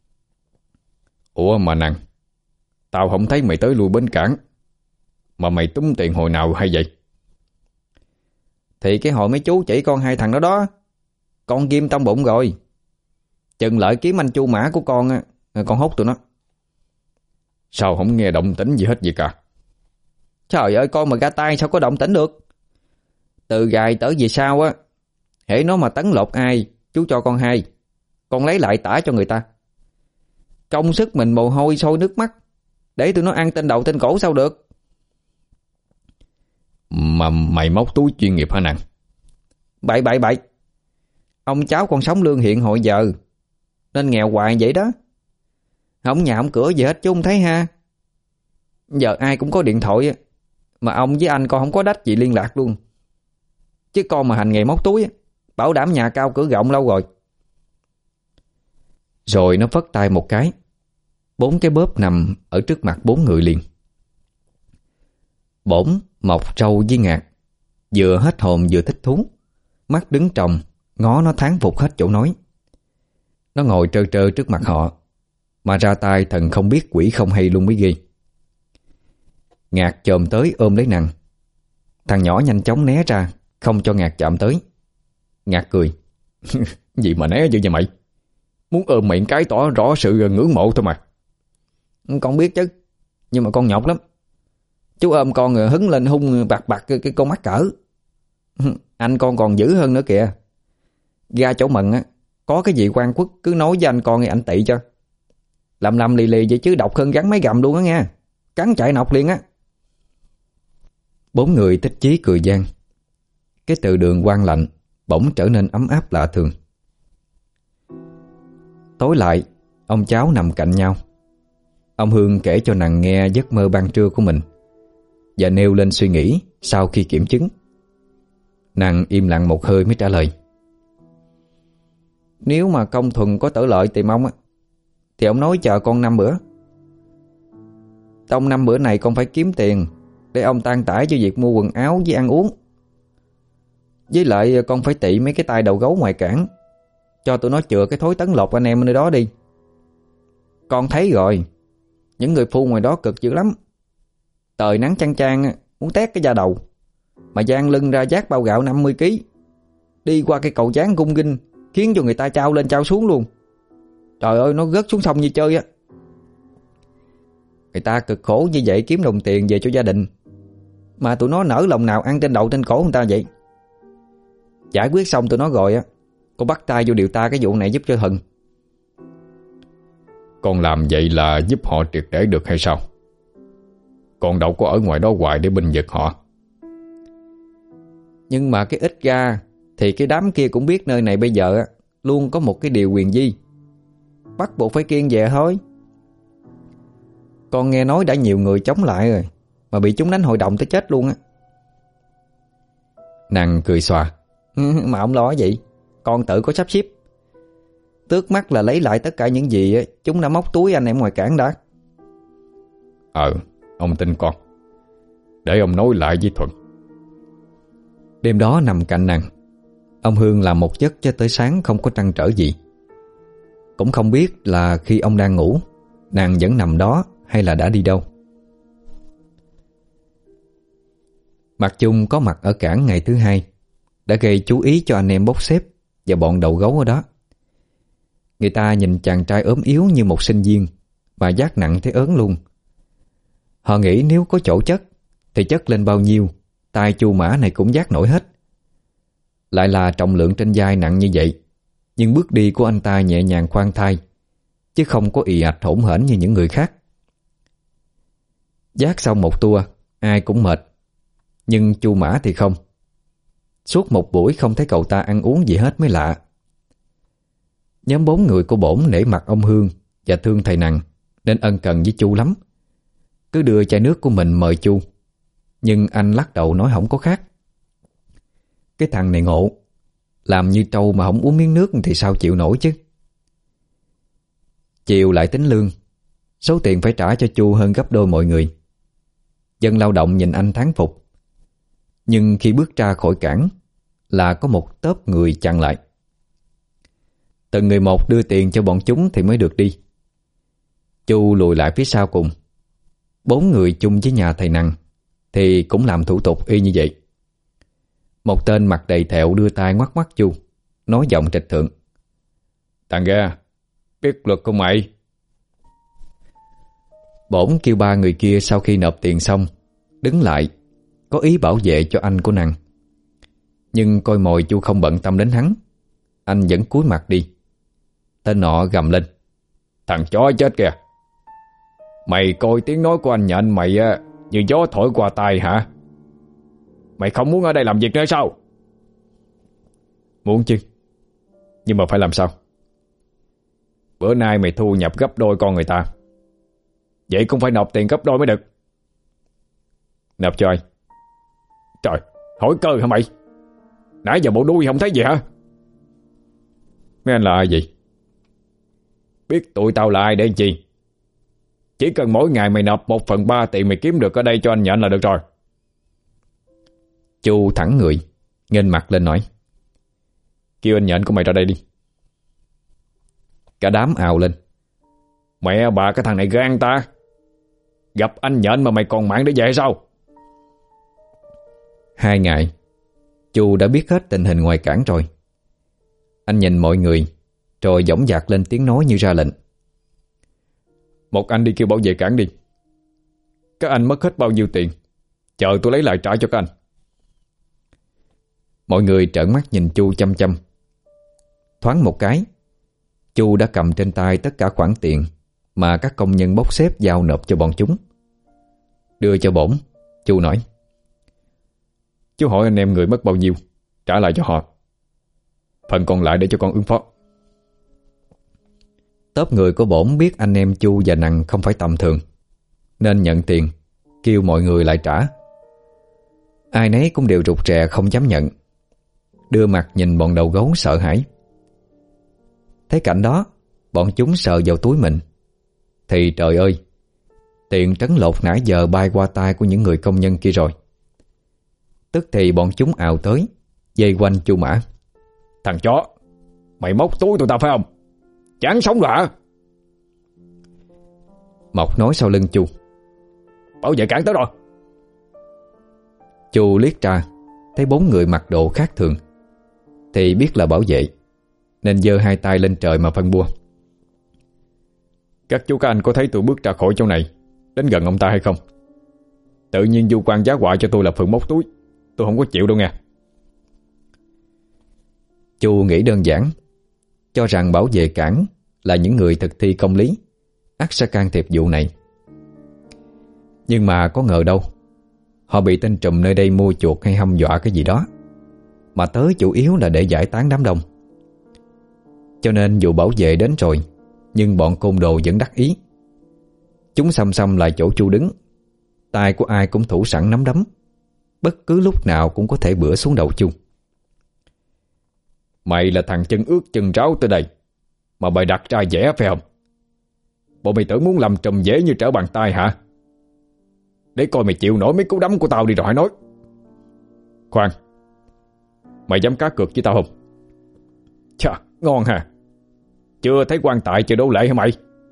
Ủa mà Nằng, tao không thấy mày tới lui bến cảng, mà mày túm tiền hồi nào hay vậy? Thì cái hồi mấy chú chỉ con hai thằng đó đó, con ghim trong bụng rồi. Chừng lợi kiếm anh Chu Mã của con á, con hốt tụi nó. Sao không nghe động tĩnh gì hết vậy cả? Trời ơi, con mà ra tay sao có động tĩnh được. Từ gài tới về sau á, hễ nó mà tấn lột ai, chú cho con hai, con lấy lại tả cho người ta. Công sức mình mồ hôi sôi nước mắt, để tụi nó ăn tên đầu tên cổ sao được. Mà mày móc túi chuyên nghiệp hả Nằng? Bậy bậy bậy. Ông cháu con sống lương hiện hội giờ, nên nghèo hoài vậy đó. Không nhà không cửa gì hết chú không thấy ha. Giờ ai cũng có điện thoại, mà ông với anh con không có đách gì liên lạc luôn. Chứ con mà hành nghề móc túi, bảo đảm nhà cao cửa rộng lâu rồi. Rồi nó phất tay một cái, bốn cái bóp nằm ở trước mặt bốn người liền. Bổn, Mộc, Trâu với Ngạc vừa hết hồn vừa thích thú, mắt đứng tròng ngó nó thán phục hết chỗ nói. Nó ngồi trơ trơ trước mặt họ, mà ra tay thần không biết quỷ không hay luôn mới ghê. Ngạc chồm tới ôm lấy Nằng. Thằng nhỏ nhanh chóng né ra, không cho Ngạc chạm tới. Ngạc cười: Gì mà né dữ vậy mày? Muốn ôm miệng cái tỏ rõ sự ngưỡng mộ thôi mà. Con biết chứ, nhưng mà con nhột lắm. Chú ôm con rồi hứng lên hung bạc bạc cái, cái con mắt cỡ. Anh con còn dữ hơn nữa kìa. Ra chỗ Mận á, có cái gì quan quốc cứ nói với anh con thì anh tị cho. Làm làm lì lì vậy chứ độc hơn gắn mấy gầm luôn á nha. Cắn chạy nọc liền á. Bốn người thích chí cười gian. Cái từ đường quang lạnh bỗng trở nên ấm áp lạ thường. Tối lại, ông cháu nằm cạnh nhau. Ông Hương kể cho Nằng nghe giấc mơ ban trưa của mình, và nêu lên suy nghĩ sau khi kiểm chứng. Nàng im lặng một hơi mới trả lời. Nếu mà Công Thuần có tử lợi tìm ông á, thì ông nói chờ con năm bữa. Trong năm bữa này con phải kiếm tiền để ông tan tải cho việc mua quần áo với ăn uống. Với lại con phải tị mấy cái tay đầu gấu ngoài cảng, cho tụi nó chừa cái thối tấn lột anh em ở nơi đó đi. Con thấy rồi, những người phu ngoài đó cực dữ lắm. Trời nắng chang chang muốn tét cái da đầu, mà dang lưng ra vác bao gạo năm mươi ki lô gam, đi qua cái cầu dáng gung ginh, khiến cho người ta trao lên trao xuống luôn. Trời ơi, nó rớt xuống sông như chơi á. Người ta cực khổ như vậy kiếm đồng tiền về cho gia đình, mà tụi nó nở lòng nào ăn trên đầu trên cổ người ta vậy. Giải quyết xong tụi nó rồi á, con bắt tay vô điều tra cái vụ này giúp cho Thần. Con làm vậy là giúp họ triệt để được hay sao? Con đâu có ở ngoài đó hoài để binh vực họ. Nhưng mà cái ít ra thì cái đám kia cũng biết nơi này bây giờ á, luôn có một cái điều quyền di, bắt buộc phải kiêng về thôi. Con nghe nói đã nhiều người chống lại rồi, mà bị chúng đánh hội đồng tới chết luôn á. Nàng cười xòa. Mà ông lo gì, con tự có sắp xếp. Tước mắt là lấy lại tất cả những gì á, chúng đã móc túi anh em ngoài cảng đã. Ờ, ông tin con. Để ông nói lại với Thuận. Đêm đó nằm cạnh nàng, ông Hương làm một giấc cho tới sáng không có trăn trở gì. Cũng không biết là khi ông đang ngủ, nàng vẫn nằm đó hay là đã đi đâu. Mạc Chung có mặt ở cảng ngày thứ hai đã gây chú ý cho anh em bốc xếp và bọn đầu gấu ở đó. Người ta nhìn chàng trai ốm yếu như một sinh viên mà vác nặng thế ớn luôn. Họ nghĩ nếu có chỗ chất thì chất lên bao nhiêu, tay chu mã này cũng vác nổi hết. Lại là trọng lượng trên vai nặng như vậy, nhưng bước đi của anh ta nhẹ nhàng khoan thai, chứ không có ì ạch hỗn hển như những người khác. Vác xong một tour, ai cũng mệt, nhưng chu mã thì không. Suốt một buổi không thấy cậu ta ăn uống gì hết mới lạ. Nhóm bốn người của bổn nể mặt ông Hương và thương thầy Nằng nên ân cần với Chu lắm. Cứ đưa chai nước của mình mời Chu, nhưng anh lắc đầu nói không có khác. Cái thằng này ngộ, làm như trâu mà không uống miếng nước thì sao chịu nổi chứ. Chiều lại tính lương, số tiền phải trả cho Chu hơn gấp đôi mọi người. Dân lao động nhìn anh thán phục, nhưng khi bước ra khỏi cảng là có một tốp người chặn lại. Từng người một đưa tiền cho bọn chúng thì mới được đi. Chu lùi lại phía sau cùng. Bốn người chung với nhà thầy Nằng thì cũng làm thủ tục y như vậy. Một tên mặt đầy thẹo đưa tay ngoắc ngoắc Chu, nói giọng trịch thượng: Thằng ghe, biết luật không mày? Bổn kêu ba người kia sau khi nộp tiền xong đứng lại, có ý bảo vệ cho anh của Nằng. Nhưng coi mồi Chu không bận tâm đến hắn, anh vẫn cúi mặt đi. Tên nọ gầm lên: Thằng chó chết kìa! Mày coi tiếng nói của anh nhện mày á, như gió thổi qua tai hả? Mày không muốn ở đây làm việc nữa sao? Muốn chứ, nhưng mà phải làm sao? Bữa nay mày thu nhập gấp đôi con người ta, vậy cũng phải nộp tiền gấp đôi mới được. Nộp cho ai? Trời, hỏi cơ hả mày? Nãy giờ bộ đuôi không thấy gì hả? Mấy anh là ai vậy? Biết tụi tao là ai để làm chi? Chỉ cần mỗi ngày mày nộp một phần ba tiền mày kiếm được ở đây cho anh nhện là được rồi. Chu thẳng người, nghênh mặt lên nói: Kêu anh nhện của mày ra đây đi. Cả đám ào lên: Mẹ bà, cái thằng này gan ta! Gặp anh nhện mà mày còn mạng để về sao? Hai ngày, Chu đã biết hết tình hình ngoài cảng rồi. Anh nhìn mọi người, rồi dõng dạc lên tiếng nói như ra lệnh: Một anh đi kêu bảo vệ cảng đi. Các anh mất hết bao nhiêu tiền, chờ tôi lấy lại trả cho các anh. Mọi người trợn mắt nhìn Chu chăm chăm. Thoáng một cái, Chu đã cầm trên tay tất cả khoản tiền mà các công nhân bốc xếp giao nộp cho bọn chúng. Đưa cho bổn, Chu nói: Chú hỏi anh em người mất bao nhiêu, trả lại cho họ. Phần còn lại để cho con ứng phó. Tốp người của bổn biết anh em Chu và Nằng không phải tầm thường, nên nhận tiền, kêu mọi người lại trả, Ai nấy cũng đều rụt rè không dám nhận, đưa mặt nhìn bọn đầu gấu sợ hãi. Thấy cảnh đó, bọn chúng sờ vào túi mình thì trời ơi, tiền trấn lột nãy giờ bay qua tay của những người công nhân kia rồi. Tức thì bọn chúng ào tới, dây quanh Chu Mã. Thằng chó, mày móc túi tụi tao phải không? Chán sống rồi hả? Mộc nói sau lưng Chu. Bảo vệ cản tới rồi. Chu liếc ra, thấy bốn người mặc đồ khác thường thì biết là bảo vệ, nên giơ hai tay lên trời mà phân bua. Các chú các anh có thấy tôi bước ra khỏi chỗ này đến gần ông ta hay không? Tự nhiên du quan giá họa cho tôi là phần móc túi, tôi không có chịu đâu nha. Chu nghĩ đơn giản, cho rằng bảo vệ cảng là những người thực thi công lý, ắt sẽ can thiệp vụ này. Nhưng mà có ngờ đâu, họ bị tên trùm nơi đây mua chuộc hay hăm dọa cái gì đó, mà tới chủ yếu là để giải tán đám đông. Cho nên dù bảo vệ đến rồi, nhưng bọn côn đồ vẫn đắc ý. Chúng xăm xăm lại chỗ Chu đứng, tay của ai cũng thủ sẵn nắm đấm, bất cứ lúc nào cũng có thể bữa xuống đầu Chu. Mày là thằng chân ướt chân ráo tới đây mà bày đặt ra vẽ phải không? Bộ mày tưởng muốn làm trùm dễ như trở bàn tay hả? Để coi mày chịu nổi mấy cú đấm của tao đi rồi hãy nói. Khoan, mày dám cá cược với tao không? Chà, ngon ha. Chưa thấy quan tài chưa đổ lệ hả mày?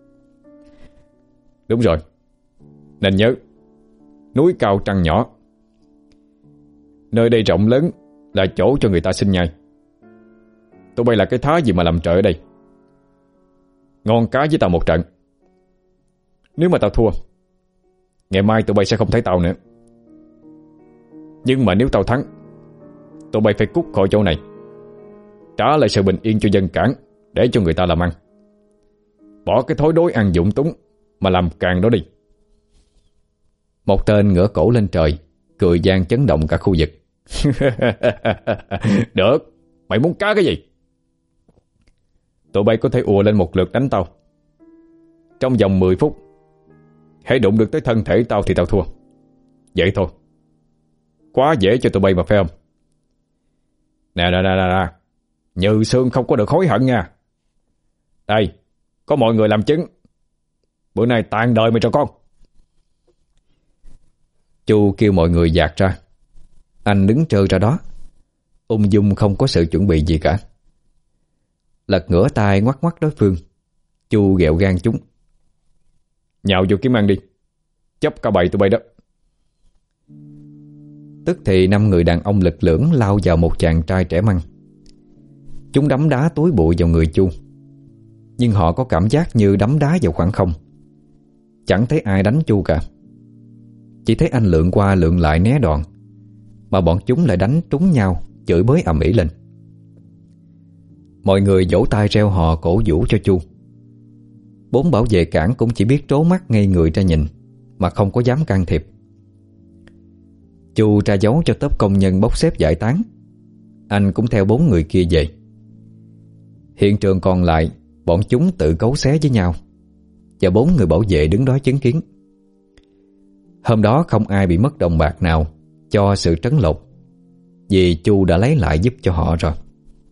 Đúng rồi, nên nhớ, núi cao trăng nhỏ, nơi đây rộng lớn là chỗ cho người ta sinh nhai. Tụi bay là cái thá gì mà làm trời ở đây? Ngon cá với tao một trận. Nếu mà tao thua, ngày mai tụi bay sẽ không thấy tao nữa. Nhưng mà nếu tao thắng, tụi bay phải cút khỏi chỗ này, trả lại sự bình yên cho dân cảng, để cho người ta làm ăn. Bỏ cái thói đối ăn dụng túng mà làm càng đó đi. Một tên ngửa cổ lên trời, cười gian chấn động cả khu vực. Được, mày muốn cá cái gì? Tụi bay có thể ùa lên một lượt đánh tao. Trong vòng mười phút, hãy đụng được tới thân thể tao thì tao thua. Vậy thôi. Quá dễ cho tụi bay mà phải không? Nè nè nè nè, Như Sương không có được hối hận nha. Đây, có mọi người làm chứng. Bữa nay tàn đời mày cho con. Chu kêu mọi người dạt ra. Anh đứng trơ ra đó, ung dung không có sự chuẩn bị gì cả. Lật ngửa tay ngoắc ngoắc đối phương. Chu ghẹo gan chúng. Nhào vô kiếm ăn đi, chấp cả bầy tụi bay đó. Tức thì năm người đàn ông lực lưỡng lao vào một chàng trai trẻ măng. Chúng đấm đá túi bụi vào người Chu, nhưng họ có cảm giác như đấm đá vào khoảng không. Chẳng thấy ai đánh Chu cả. Chỉ thấy anh lượn qua lượn lại né đòn, mà bọn chúng lại đánh trúng nhau, chửi bới ầm ĩ lên. Mọi người vỗ tay reo hò cổ vũ cho Chu. Bốn bảo vệ cảng cũng chỉ biết trố mắt ngây người ra nhìn, mà không có dám can thiệp. Chu ra dấu cho tốp công nhân bốc xếp giải tán. Anh cũng theo bốn người kia về. Hiện trường còn lại, bọn chúng tự cấu xé với nhau, và bốn người bảo vệ đứng đó chứng kiến. Hôm đó không ai bị mất đồng bạc nào cho sự trấn lột, vì Chu đã lấy lại giúp cho họ rồi.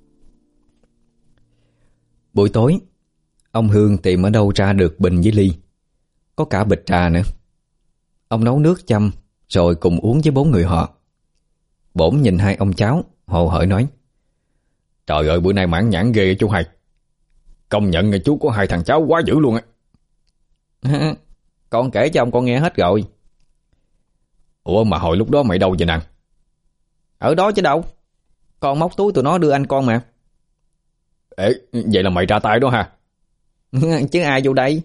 Buổi tối, ông Hương tìm ở đâu ra được bình với ly, có cả bịch trà nữa. Ông nấu nước chăm rồi cùng uống với bốn người họ. Bổn nhìn hai ông cháu, hồ hởi nói: Trời ơi, bữa nay mãn nhãn ghê chú hai. Công nhận chú có hai thằng cháu quá dữ luôn á. Con kể cho ông con nghe hết rồi. Ủa mà hồi lúc đó mày đâu vậy nè? Ở đó chứ đâu. Con móc túi tụi nó đưa anh con mà. Ê, vậy là mày ra tay đó ha? Chứ ai vô đây?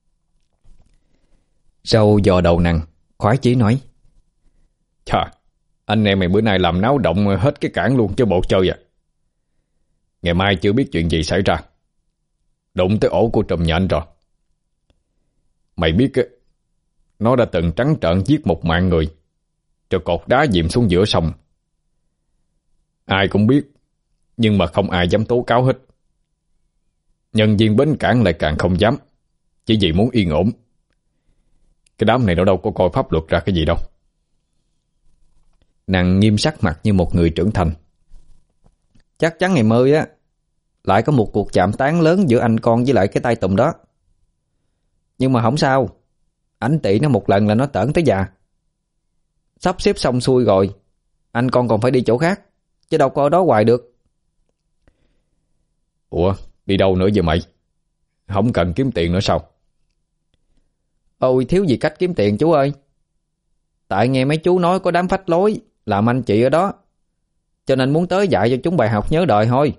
Sâu dò đầu nặng, khoái chí nói: Chà, anh em mày bữa nay làm náo động hết cái cảng luôn chứ bộ chơi à. Ngày mai chưa biết chuyện gì xảy ra, đụng tới ổ của trùm nhà anh rồi. Mày biết á, nó đã từng trắng trợn giết một mạng người, rồi cột đá dìm xuống giữa sông. Ai cũng biết, nhưng mà không ai dám tố cáo hết. Nhân viên bến cảng lại càng không dám, chỉ vì muốn yên ổn. Cái đám này nó đâu có coi pháp luật ra cái gì đâu. Nàng nghiêm sắc mặt như một người trưởng thành. Chắc chắn ngày mười á lại có một cuộc chạm trán lớn giữa anh con với lại cái tay tùng đó. Nhưng mà không sao, ảnh tị nó một lần là nó tởn tới già. Sắp xếp xong xuôi rồi, anh con còn phải đi chỗ khác, chứ đâu có ở đó hoài được. Ủa, đi đâu nữa vậy mày? Không cần kiếm tiền nữa sao? Ôi thiếu gì cách kiếm tiền chú ơi. Tại nghe mấy chú nói có đám phách lối làm anh chị ở đó, cho nên muốn tới dạy cho chúng bài học nhớ đời thôi.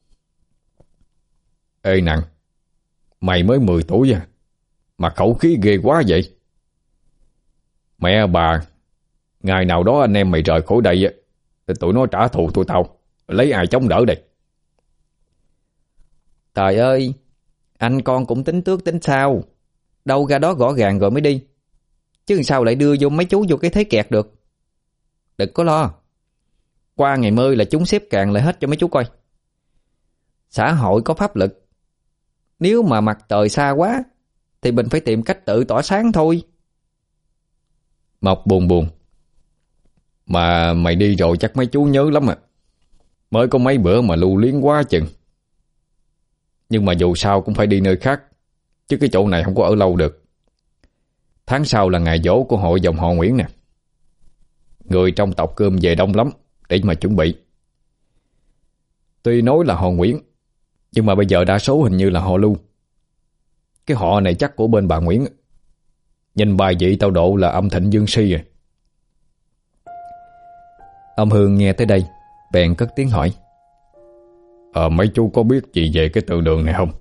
Ê nặng, mày mới mười tuổi à, mà khẩu khí ghê quá vậy. Mẹ bà, ngày nào đó anh em mày rời khỏi đây thì tụi nó trả thù tụi tao, lấy ai chống đỡ đây? Trời ơi, anh con cũng tính trước tính sau, đâu ra đó rõ ràng rồi mới đi, chứ sao lại đưa vô mấy chú vô cái thế kẹt được. Đừng có lo, qua ngày mơi là chúng xếp cạn lại hết cho mấy chú coi. Xã hội có pháp lực, nếu mà mặt trời xa quá thì mình phải tìm cách tự tỏa sáng thôi. Mộc buồn buồn. Mà mày đi rồi chắc mấy chú nhớ lắm à. Mới có mấy bữa mà lưu luyến quá chừng. Nhưng mà dù sao cũng phải đi nơi khác, chứ cái chỗ này không có ở lâu được. Tháng sau là ngày giỗ của hội dòng họ Nguyễn nè. Người trong tộc Cơm về đông lắm để mà chuẩn bị. Tuy nói là họ Nguyễn, nhưng mà bây giờ đa số hình như là họ Lưu. Cái họ này chắc của bên bà Nguyễn. Nhìn bài vị tao độ là âm thịnh dương si rồi. Ông Hương nghe tới đây bèn cất tiếng hỏi: Ờ mấy chú có biết gì về cái tượng đường này không?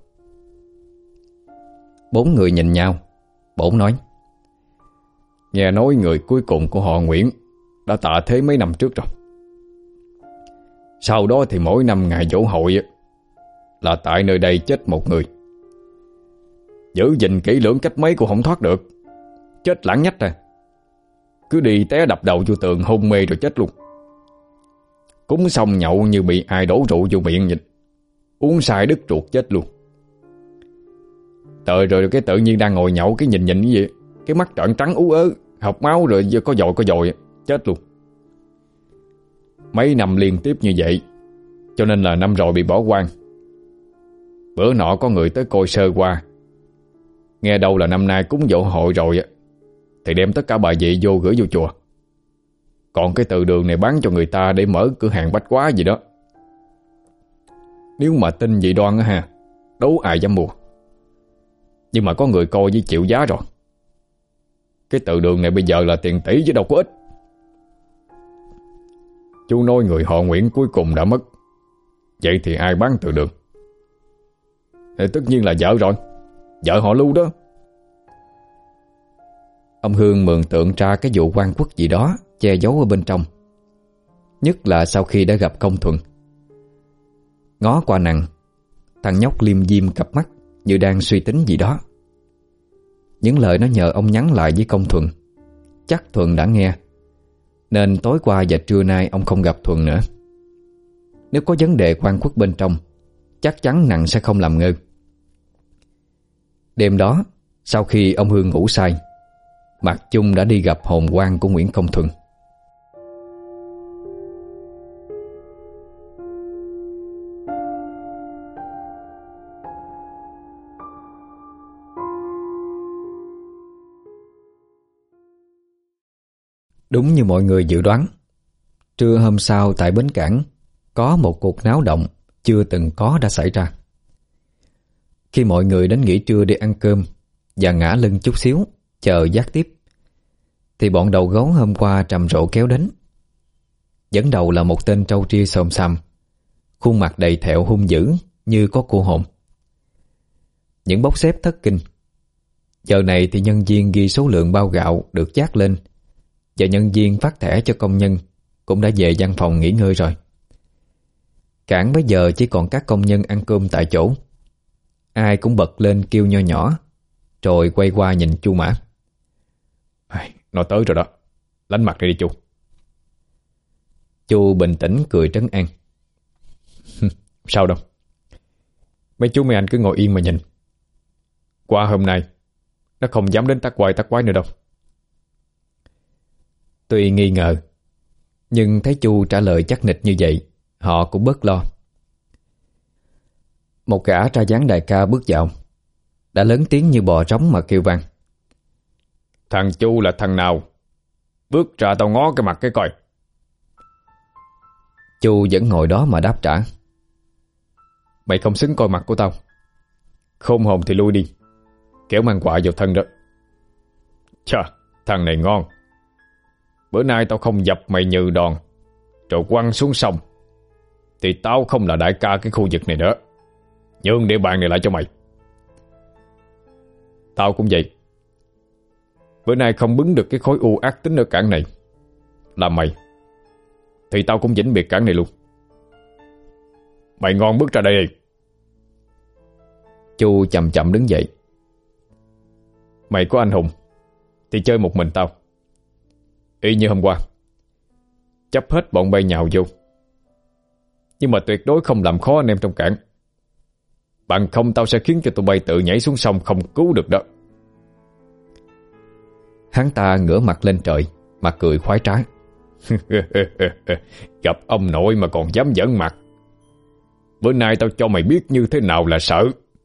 Bốn người nhìn nhau. Bổn nói: Nghe nói người cuối cùng của họ Nguyễn đã tạ thế mấy năm trước rồi. Sau đó thì mỗi năm ngày giỗ hội là tại nơi đây chết một người. Giữ gìn kỹ lưỡng cách mấy cũng không thoát được, chết lãng nhách à. Cứ đi té đập đầu vô tường hôn mê rồi chết luôn. Cúng xong nhậu như bị ai đổ rượu vô miệng vậy, uống sai đứt ruột chết luôn. Trời rồi cái tự nhiên đang ngồi nhậu cái nhìn nhìn cái gì, cái mắt trợn trắng ú ớ, học máu rồi có dội có dội chết luôn. Mấy năm liên tiếp như vậy, cho nên là năm rồi bị bỏ hoang. Bữa nọ có người tới coi sơ qua, nghe đâu là năm nay cúng giỗ hội rồi thì đem tất cả bài vị vô gửi vô chùa. Còn cái từ đường này bán cho người ta để mở cửa hàng bách hóa gì đó. Nếu mà tin dị đoan á ha, đấu ai dám mua. Nhưng mà có người coi với chịu giá rồi. Cái từ đường này bây giờ là tiền tỷ chứ đâu có ít. Chú nói người họ Nguyễn cuối cùng đã mất, vậy thì ai bán từ đường? Thì tất nhiên là vợ rồi, vợ họ Lưu đó. Ông Hương mường tượng ra cái vụ quan quốc gì đó che giấu ở bên trong, nhất là sau khi đã gặp Công Thuần. Ngó qua nàng, thằng nhóc liêm diêm cặp mắt như đang suy tính gì đó. Những lời nó nhờ ông nhắn lại với Công Thuần chắc Thuần đã nghe, nên tối qua và trưa nay ông không gặp Thuần nữa. Nếu có vấn đề quan quốc bên trong, chắc chắn nàng sẽ không làm ngơ. Đêm đó, sau khi ông Hương ngủ say, Mạc Chung đã đi gặp hồn quan của Nguyễn Công Thuần. Đúng như mọi người dự đoán, trưa hôm sau tại bến cảng có một cuộc náo động chưa từng có đã xảy ra. Khi mọi người đến nghỉ trưa để ăn cơm và ngả lưng chút xíu chờ dắt tiếp, thì bọn đầu gấu hôm qua trầm rộ kéo đến. Dẫn đầu là một tên trâu tria xồm xàm, khuôn mặt đầy thẹo hung dữ như có cô hồn. Những bốc xếp thất kinh. Giờ này thì nhân viên ghi số lượng bao gạo được chát lên, và nhân viên phát thẻ cho công nhân cũng đã về văn phòng nghỉ ngơi rồi. Cảng bây giờ chỉ còn các công nhân ăn cơm tại chỗ. Ai cũng bật lên kêu nho nhỏ, rồi quay qua nhìn Chu Mã. Nó tới rồi đó, lánh mặt đi đi chú. Chu bình tĩnh cười trấn an. Sao đâu, mấy chú mấy anh cứ ngồi yên mà nhìn. Qua hôm nay nó không dám đến tắc quái tắc quái nữa đâu. Tuy nghi ngờ, Nhưng thấy Chu trả lời chắc nịch như vậy, họ cũng bớt lo. Một gã ra dáng đại ca bước vào, đã lớn tiếng như bò trống mà kêu vang: Thằng Chu là thằng nào? Bước ra tao ngó cái mặt cái coi. Chu vẫn ngồi đó mà đáp trả: Mày không xứng coi mặt của tao. Khôn hồn thì lui đi, kéo mang quạ vào thân đó. Chà, thằng này ngon. Bữa nay tao không dập mày như đòn rồi quăng xuống sông thì tao không là đại ca cái khu vực này nữa. Nhường địa bàn này lại cho mày. Tao cũng vậy. Bữa nay không bứng được cái khối u ác tính ở cảng này là mày, thì tao cũng vĩnh biệt cảng này luôn. Mày ngon bước ra đây đi. Chu chậm chậm đứng dậy: Mày có anh hùng thì chơi một mình tao, y như hôm qua. Chấp hết bọn bay nhào vô, nhưng mà tuyệt đối không làm khó anh em trong cảng. Bằng không tao sẽ khiến cho tụi bay tự nhảy xuống sông không cứu được đó. Hắn ta ngửa mặt lên trời mà cười khoái trá: Gặp ông nội mà còn dám giỡn mặt. Bữa nay tao cho mày biết như thế nào là sợ.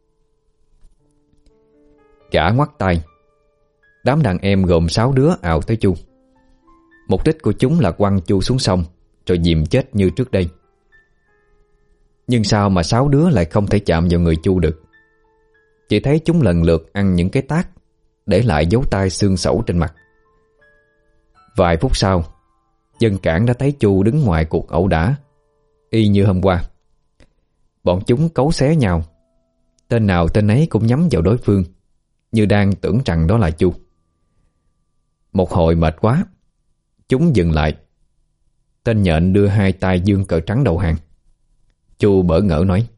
Gã ngoắt tay. Đám đàn em gồm sáu đứa ào tới Chu. Mục đích của chúng là quăng Chu xuống sông rồi dìm chết như trước đây. Nhưng sao mà sáu đứa lại không thể chạm vào người Chu được? Chỉ thấy chúng lần lượt ăn những cái tát, để lại dấu tay xương sẩu trên mặt. Vài phút sau, dân cảng đã thấy Chu đứng ngoài cuộc ẩu đả, y như hôm qua. Bọn chúng cấu xé nhau, tên nào tên ấy cũng nhắm vào đối phương, như đang tưởng rằng đó là Chu. Một hồi mệt quá, chúng dừng lại. Tên nhện đưa hai tay giương cờ trắng đầu hàng. Chu bỡ ngỡ nói: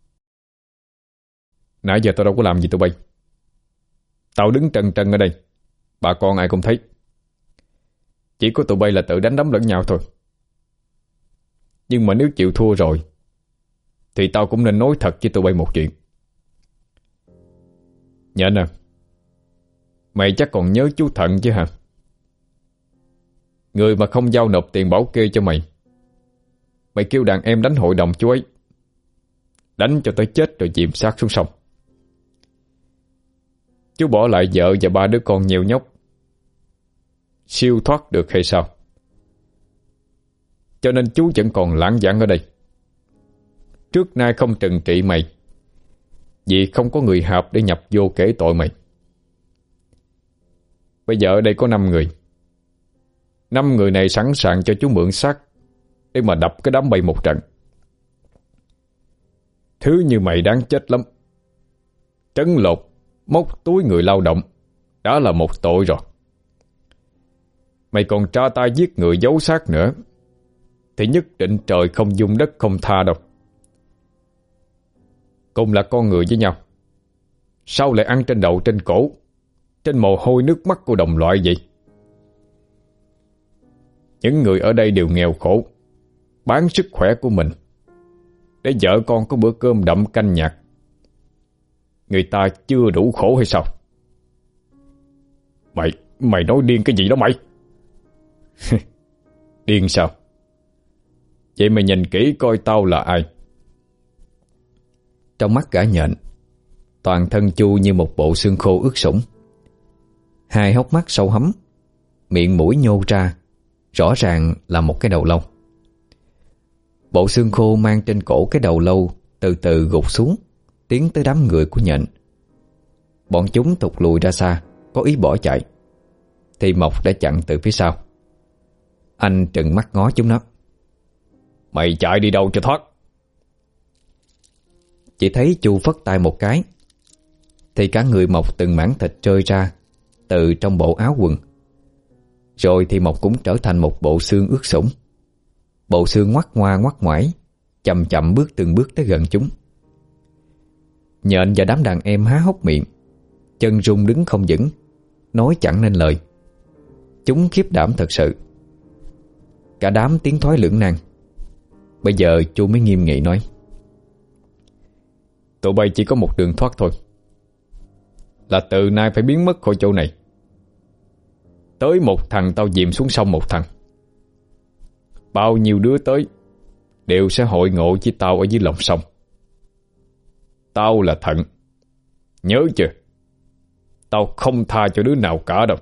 Nãy giờ tao đâu có làm gì tụi bay. Tao đứng trần trần ở đây, bà con ai cũng thấy. Chỉ có tụi bay là tự đánh đấm lẫn nhau thôi. Nhưng mà nếu chịu thua rồi thì tao cũng nên nói thật với tụi bay một chuyện. Nhện à, mày chắc còn nhớ chú Thận chứ hả? Người mà không giao nộp tiền bảo kê cho mày. Mày kêu đàn em đánh hội đồng chú ấy, đánh cho tới chết rồi chìm xác xuống sông. Chú bỏ lại vợ và ba đứa con nhiều nhóc, siêu thoát được hay sao? Cho nên chú vẫn còn lãng vãng ở đây. Trước nay không trừng trị mày, vì không có người hạp để nhập vô kể tội mày. Bây giờ ở đây có năm người. Năm người này sẵn sàng cho chú mượn xác để mà đập cái đám bay một trận. Thứ như mày đáng chết lắm. Trấn lột, móc túi người lao động đã là một tội rồi. Mày còn tra tay giết người giấu xác nữa thì nhất định trời không dung đất không tha đâu. Cùng là con người với nhau, sao lại ăn trên đầu trên cổ, trên mồ hôi nước mắt của đồng loại vậy? Những người ở đây đều nghèo khổ, bán sức khỏe của mình để vợ con có bữa cơm đậm canh nhạt. Người ta chưa đủ khổ hay sao? Mày, mày nói điên cái gì đó mày? Điên sao? Vậy mày nhìn kỹ coi tao là ai. Trong mắt gã nhện, toàn thân Chu như một bộ xương khô ướt sũng. Hai hốc mắt sâu hắm, miệng mũi nhô ra, rõ ràng là một cái đầu lâu. Bộ xương khô mang trên cổ cái đầu lâu từ từ gục xuống, tiến tới đám người của nhện. Bọn chúng thụt lùi ra xa, có ý bỏ chạy, thì Mộc đã chặn từ phía sau. Anh trừng mắt ngó chúng nó: Mày chạy đi đâu cho thoát? Chỉ thấy Chu phất tay một cái, thì cả người Mộc từng mảng thịt trơi ra từ trong bộ áo quần. Rồi thì Mộc cũng trở thành một bộ xương ướt sũng. Bộ xương ngoắt ngoa ngoắt ngoải, chậm chậm bước từng bước tới gần chúng. Nhện và đám đàn em há hốc miệng, chân rung đứng không vững, nói chẳng nên lời. Chúng khiếp đảm thật sự. Cả đám tiến thoái lưỡng nan. Bây giờ Chu mới nghiêm nghị nói: Tụi bay chỉ có một đường thoát thôi, là từ nay phải biến mất khỏi chỗ này. Tới một thằng tao dìm xuống sông một thằng. bao nhiêu đứa tới đều sẽ hội ngộ với tao ở dưới lòng sông. Tao là Thận, nhớ chưa? Tao không tha cho đứa nào cả đâu.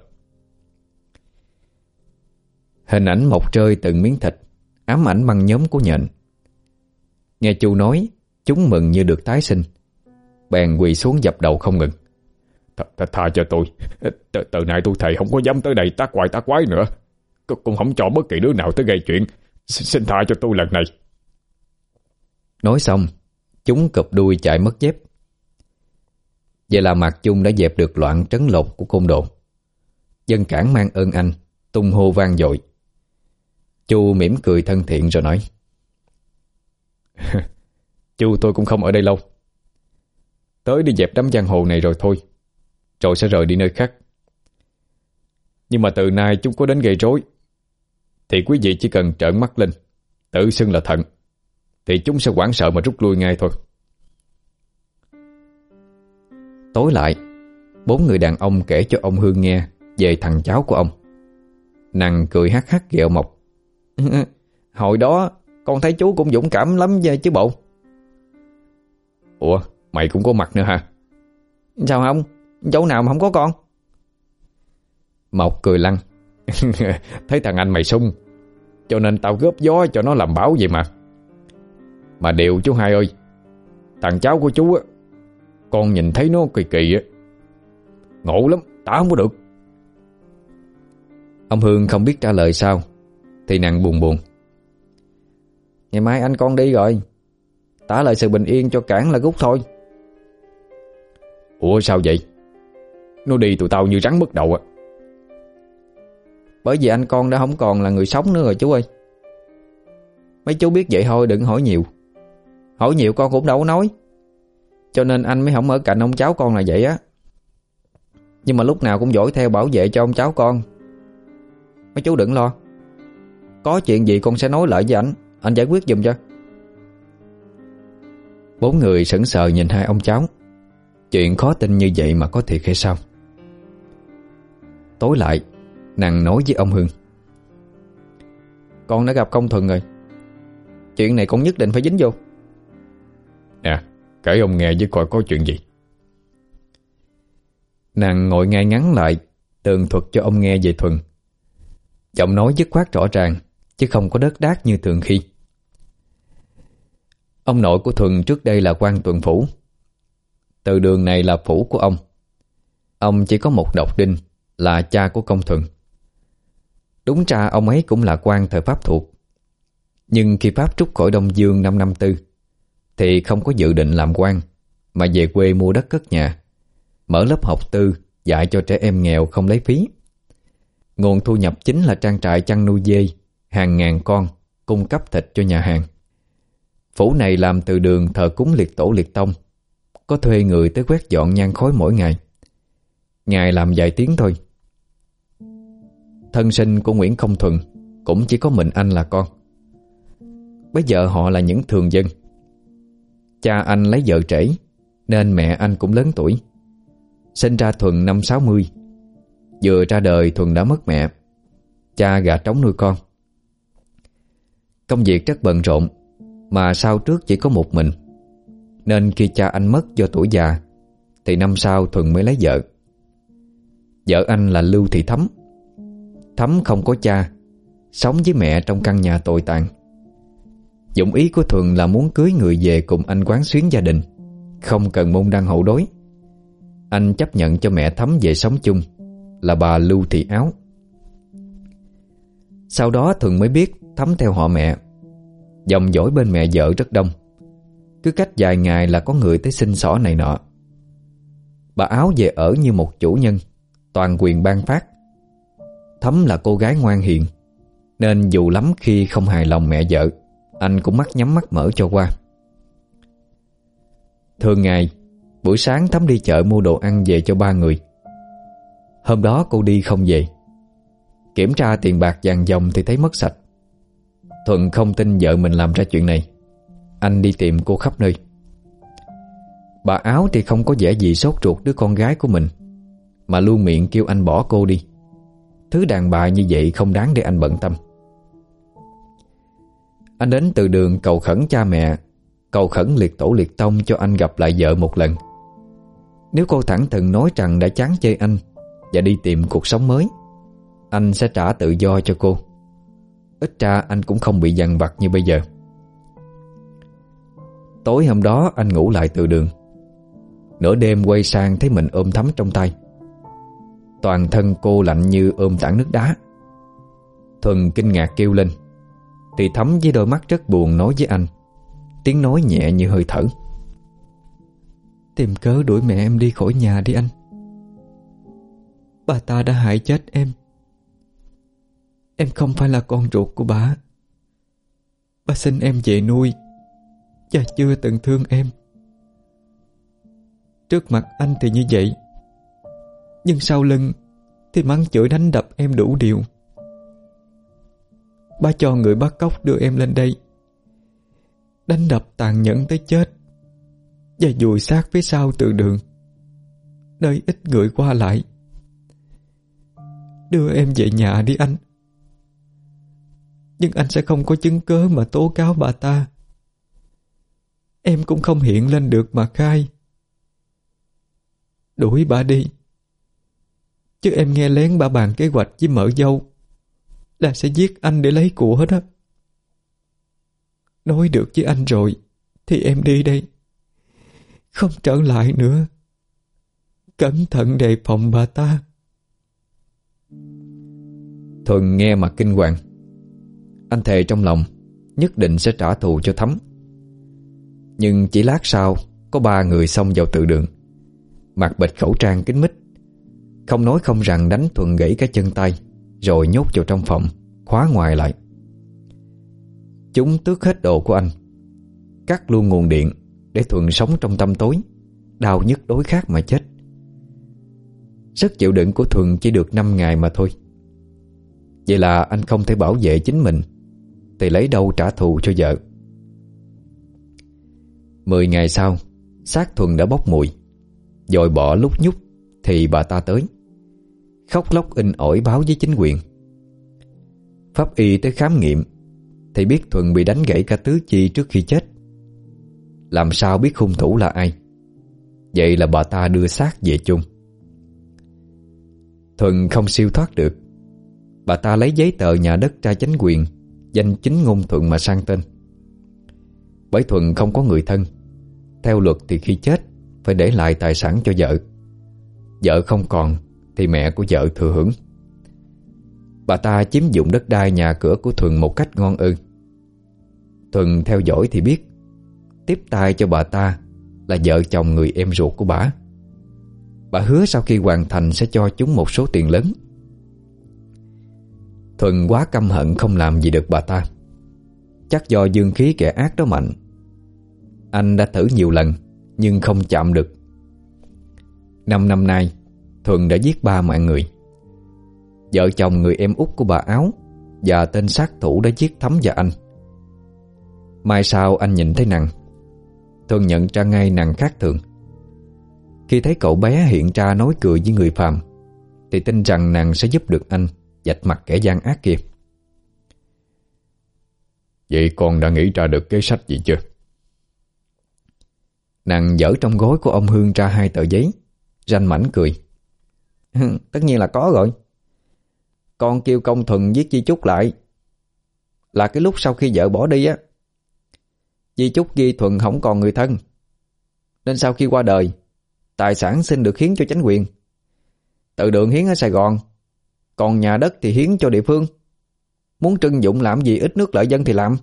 Hình ảnh mọc rơi từng miếng thịt, ám ảnh băng nhóm của nhện. Nghe Chu nói, chúng mừng như được tái sinh, bèn quỳ xuống dập đầu không ngừng. Th Tha cho tôi. Từ, từ nay tôi thề không có dám tới đây tác quái tác quái nữa. Cũng không cho bất kỳ đứa nào tới gây chuyện. Xin, xin tha cho tôi lần này. Nói xong, chúng cụp đuôi chạy mất dép. Vậy là Mạc Chung đã dẹp được loạn trấn lột của côn đồ. Dân cảng mang ơn anh, tung hô vang dội. Chu mỉm cười thân thiện rồi nói: Chu tôi cũng không ở đây lâu. Tới đi dẹp đám giang hồ này rồi thôi, rồi sẽ rời đi nơi khác. Nhưng mà từ nay chúng có đến gây rối thì quý vị chỉ cần trợn mắt lên, tự xưng là Thận, thì chúng sẽ hoảng sợ mà rút lui ngay thôi. Tối lại, bốn người đàn ông kể cho ông Hương nghe về thằng cháu của ông. Nàng cười hắc hắc ghẹo Mộc: Hồi đó con thấy chú cũng dũng cảm lắm chứ bộ. Ủa, mày cũng có mặt nữa hả? Sao không? Chỗ nào mà không có con? Mộc cười lăng: Thấy thằng anh mày sung, cho nên tao góp gió cho nó làm bảo vậy mà. Mà điều chú hai ơi, thằng cháu của chú á, con nhìn thấy nó kỳ kỳ á, ngộ lắm, tả không có được. Ông Hương không biết trả lời sao, thì nàng buồn buồn: Ngày mai anh con đi rồi, tả lại sự bình yên cho cảng là rút thôi. Ủa sao vậy? Nó đi tụi tao như rắn mất đầu á. Bởi vì anh con đã không còn là người sống nữa rồi chú ơi. Mấy chú biết vậy thôi, đừng hỏi nhiều. Hỏi nhiều con cũng đâu có nói. Cho nên anh mới không ở cạnh ông cháu con là vậy á. Nhưng mà lúc nào cũng dõi theo bảo vệ cho ông cháu con. Mấy chú đừng lo, có chuyện gì con sẽ nói lại với anh, anh giải quyết giùm cho. Bốn người sững sờ nhìn hai ông cháu. Chuyện khó tin như vậy mà có thiệt hay sao? Tối lại, nàng nói với ông Hương: Con đã gặp công Thuần rồi, chuyện này con nhất định phải dính vô. Nè, kể ông nghe với coi có chuyện gì. Nàng ngồi ngay ngắn lại, tường thuật cho ông nghe về Thuần. Giọng nói dứt khoát rõ ràng, chứ không có đớt đát như thường khi. Ông nội của Thuần trước đây là quan tuần phủ. Từ đường này là phủ của ông. Ông chỉ có một độc đinh là cha của công Thuần. Đúng ra ông ấy cũng là quan thời Pháp thuộc. Nhưng khi Pháp trút khỏi Đông Dương năm năm tư thì không có dự định làm quan, mà về quê mua đất cất nhà, mở lớp học tư dạy cho trẻ em nghèo không lấy phí. Nguồn thu nhập chính là trang trại chăn nuôi dê hàng ngàn con, cung cấp thịt cho nhà hàng. Phủ này làm từ đường thờ cúng liệt tổ liệt tông, có thuê người tới quét dọn nhang khói mỗi ngày. Ngày làm vài tiếng thôi. Thân sinh của Nguyễn Công Thuần cũng chỉ có mình anh là con. Bây giờ họ là những thường dân. Cha anh lấy vợ trễ, nên mẹ anh cũng lớn tuổi. Sinh ra Thuần năm sáu mươi. Vừa ra đời Thuần đã mất mẹ. Cha gà trống nuôi con. Công việc rất bận rộn, mà sau trước chỉ có một mình, nên khi cha anh mất do tuổi già thì năm sau Thuần mới lấy vợ. Vợ anh là Lưu Thị Thắm. Thắm không có cha, sống với mẹ trong căn nhà tồi tàn. Dụng ý của Thuần là muốn cưới người về cùng anh quán xuyến gia đình, không cần môn đăng hậu đối. Anh chấp nhận cho mẹ Thắm về sống chung, là bà Lưu Thị Áo. Sau đó Thuần mới biết Thắm theo họ mẹ. Dòng dõi bên mẹ vợ rất đông. Cứ cách vài ngày là có người tới xin xỏ này nọ. Bà Áo về ở như một chủ nhân, toàn quyền ban phát. Thắm là cô gái ngoan hiền, nên dù lắm khi không hài lòng mẹ vợ, anh cũng mắt nhắm mắt mở cho qua. Thường ngày, buổi sáng Thắm đi chợ mua đồ ăn về cho ba người. Hôm đó cô đi không về. Kiểm tra tiền bạc vàng dòng thì thấy mất sạch. Thuận không tin vợ mình làm ra chuyện này. Anh đi tìm cô khắp nơi. Bà Áo thì không có vẻ gì sốt ruột đứa con gái của mình, mà luôn miệng kêu anh bỏ cô đi. Thứ đàn bà như vậy không đáng để anh bận tâm. Anh đến từ đường cầu khẩn cha mẹ, cầu khẩn liệt tổ liệt tông cho anh gặp lại vợ một lần. Nếu cô thẳng thừng nói rằng đã chán chơi anh và đi tìm cuộc sống mới, anh sẽ trả tự do cho cô. Ít ra anh cũng không bị dằn vặt như bây giờ. Tối hôm đó anh ngủ lại từ đường. Nửa đêm quay sang thấy mình ôm Thắm trong tay. Toàn thân cô lạnh như ôm tảng nước đá. Thuần kinh ngạc kêu lên, thì Thắm với đôi mắt rất buồn nói với anh, tiếng nói nhẹ như hơi thở: "Tìm cớ đuổi mẹ em đi khỏi nhà đi anh. Bà ta đã hại chết em. Em không phải là con ruột của bà. Bà xin em về nuôi và chưa từng thương em. Trước mặt anh thì như vậy, nhưng sau lưng thì mắng chửi đánh đập em đủ điều. Bà cho người bắt cóc đưa em lên đây, đánh đập tàn nhẫn tới chết, và vùi xác phía sau từ đường, nơi ít người qua lại. Đưa em về nhà đi anh. Nhưng anh sẽ không có chứng cớ mà tố cáo bà ta. Em cũng không hiện lên được mà khai. Đuổi bà đi. Chứ em nghe lén bà bàn kế hoạch với mợ dâu là sẽ giết anh để lấy của đó. Nói được với anh rồi thì em đi đây, không trở lại nữa. Cẩn thận đề phòng bà ta." Thuần nghe mà kinh hoàng. Anh thề trong lòng nhất định sẽ trả thù cho Thắm. Nhưng chỉ lát sau, có ba người xông vào tự đường, mặc bịch khẩu trang kín mít, không nói không rằng đánh Thuần gãy cái chân tay, rồi nhốt vào trong phòng, khóa ngoài lại. Chúng tước hết đồ của anh, cắt luôn nguồn điện để Thuần sống trong tăm tối, đau nhức đối khát mà chết. Sức chịu đựng của Thuần chỉ được năm ngày mà thôi. Vậy là anh không thể bảo vệ chính mình thì lấy đâu trả thù cho vợ. Mười ngày sau, xác Thuần đã bốc mùi, dội bỏ lúc nhúc thì bà ta tới, khóc lóc in ỏi báo với chính quyền. Pháp y tới khám nghiệm thì biết Thuần bị đánh gãy cả tứ chi trước khi chết. Làm sao biết hung thủ là ai? Vậy là bà ta đưa xác về chôn. Thuần không siêu thoát được. Bà ta lấy giấy tờ nhà đất ra chánh quyền, danh chính ngôn thuận mà sang tên. Bởi Thuần không có người thân, theo luật thì khi chết phải để lại tài sản cho vợ. Vợ không còn thì mẹ của vợ thừa hưởng. Bà ta chiếm dụng đất đai nhà cửa của Thuần một cách ngon ư. Thuần theo dõi thì biết, tiếp tay cho bà ta là vợ chồng người em ruột của bà. Bà hứa sau khi hoàn thành sẽ cho chúng một số tiền lớn. Thuần quá căm hận không làm gì được bà ta. Chắc do dương khí kẻ ác đó mạnh. Anh đã thử nhiều lần nhưng không chạm được. Năm năm nay Thuần đã giết ba mạng người. Vợ chồng người em út của bà Áo và tên sát thủ đã giết Thắm và anh. Mai sau anh nhìn thấy Nằng, Thuần nhận ra ngay Nằng khác thường. Khi thấy cậu bé hiện ra nói cười với người phàm thì tin rằng Nằng sẽ giúp được anh vạch mặt kẻ gian ác kia. Vậy con đã nghĩ ra được kế sách gì chưa? Nằng dở trong gối của ông Hương ra hai tờ giấy, ranh mảnh cười. Tất nhiên là có rồi. Con kêu công Thuần viết di chúc lại. Là cái lúc sau khi vợ bỏ đi á, di chúc ghi Thuần không còn người thân, nên sau khi qua đời, tài sản xin được hiến cho chánh quyền. Tự đường hiến ở Sài Gòn, còn nhà đất thì hiến cho địa phương. Muốn trưng dụng làm gì ít nước lợi dân thì làm.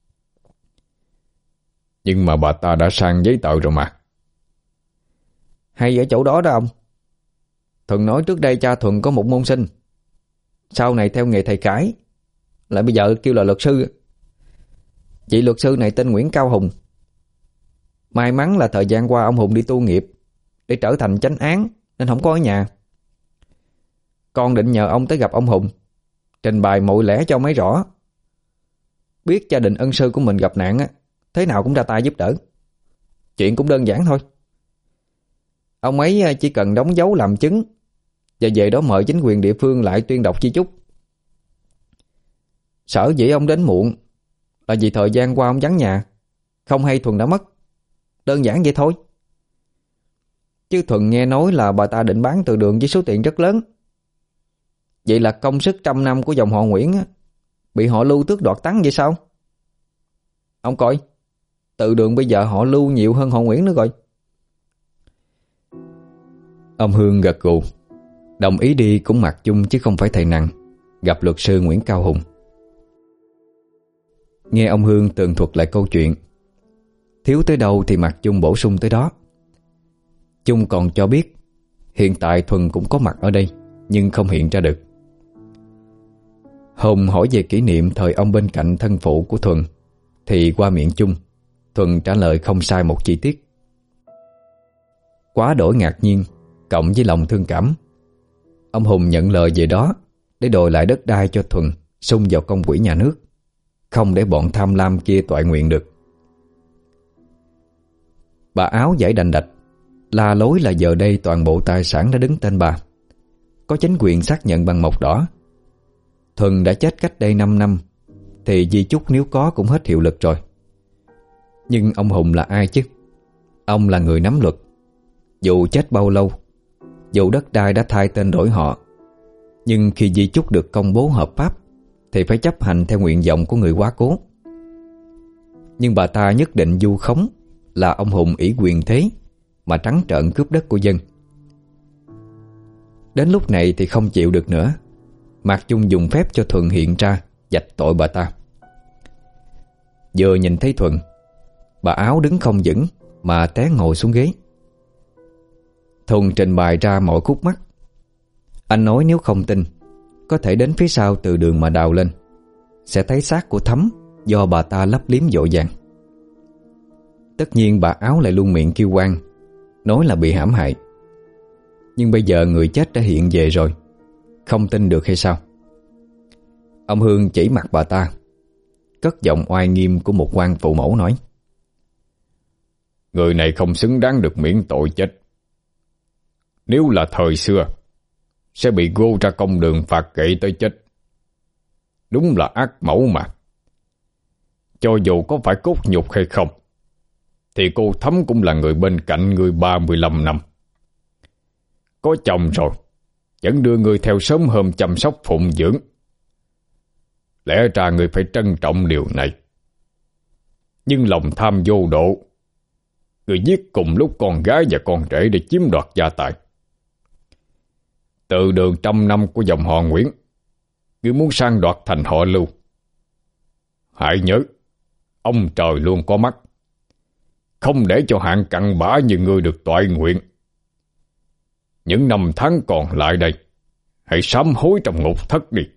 Nhưng mà bà ta đã sang giấy tờ rồi mà. Hay ở chỗ đó đó ông. Thuần nói trước đây cha Thuần có một môn sinh, sau này theo nghề thầy cãi, lại bây giờ kêu là luật sư. Vị luật sư này tên Nguyễn Cao Hùng. May mắn là thời gian qua ông Hùng đi tu nghiệp để trở thành chánh án nên không có ở nhà. Con định nhờ ông tới gặp ông Hùng, trình bày mọi lẽ cho mấy rõ. Biết gia đình ân sư của mình gặp nạn á, thế nào cũng ra tay giúp đỡ. Chuyện cũng đơn giản thôi. Ông ấy chỉ cần đóng dấu làm chứng và về đó mời chính quyền địa phương lại tuyên đọc di chúc. Sở dĩ ông đến muộn là vì thời gian qua ông vắng nhà, không hay Thuần đã mất. Đơn giản vậy thôi. Chứ Thuần nghe nói là bà ta định bán từ đường với số tiền rất lớn. Vậy là công sức trăm năm của dòng họ Nguyễn á, bị họ Lưu tước đoạt tắng vậy sao? Ông coi, từ đường bây giờ họ Lưu nhiều hơn họ Nguyễn nữa rồi. Ông Hương gật gù, đồng ý đi cũng mặc chung chứ không phải thầy Nặng gặp luật sư Nguyễn Cao Hùng. Nghe ông Hương tường thuật lại câu chuyện, thiếu tới đâu thì Mạc Chung bổ sung tới đó. Chung còn cho biết hiện tại Thuần cũng có mặt ở đây nhưng không hiện ra được. Hùng hỏi về kỷ niệm thời ông bên cạnh thân phụ của Thuần, thì qua miệng Chung, Thuần trả lời không sai một chi tiết. Quá đổi ngạc nhiên cộng với lòng thương cảm, ông Hùng nhận lời về đó để đòi lại đất đai cho Thuần xung vào công quỹ nhà nước, không để bọn tham lam kia toại nguyện được. Bà Áo giải đành đạch, la lối là giờ đây toàn bộ tài sản đã đứng tên bà, có chính quyền xác nhận bằng mộc đỏ. Thuần đã chết cách đây năm năm, thì di chúc nếu có cũng hết hiệu lực rồi. Nhưng ông Hùng là ai chứ? Ông là người nắm luật. Dù chết bao lâu, dù đất đai đã thay tên đổi họ, nhưng khi di chúc được công bố hợp pháp thì phải chấp hành theo nguyện vọng của người quá cố. Nhưng bà ta nhất định vu khống là ông Hùng ỷ quyền thế mà trắng trợn cướp đất của dân. Đến lúc này thì không chịu được nữa, Mạc Chung dùng phép cho Thuần hiện ra vạch tội bà ta. Vừa nhìn thấy Thuần, bà Áo đứng không vững mà té ngồi xuống ghế. Thuần trình bày ra mọi khúc mắc. Anh nói nếu không tin, có thể đến phía sau từ đường mà đào lên, sẽ thấy xác của Thắm do bà ta lấp liếm vội vàng. Tất nhiên bà Áo lại luôn miệng kêu oan, nói là bị hãm hại. Nhưng bây giờ người chết đã hiện về rồi, không tin được hay sao? Ông Hương chỉ mặt bà ta, cất giọng oai nghiêm của một quan phụ mẫu nói: Người này không xứng đáng được miễn tội chết. Nếu là thời xưa, sẽ bị gô ra công đường phạt kệ tới chết. Đúng là ác mẫu mà. Cho dù có phải cốt nhục hay không, thì cô Thắm cũng là người bên cạnh người ba mươi lăm năm. Có chồng rồi, vẫn đưa người theo sớm hôm chăm sóc phụng dưỡng. Lẽ ra người phải trân trọng điều này. Nhưng lòng tham vô độ, người giết cùng lúc con gái và con rể để chiếm đoạt gia tài. Từ đường trăm năm của dòng họ Nguyễn, người muốn sang đoạt thành họ Lưu. Hãy nhớ, ông trời luôn có mắt, không để cho hạng cặn bã như ngươi được toại nguyện. Những năm tháng còn lại đây, hãy sám hối trong ngục thất đi.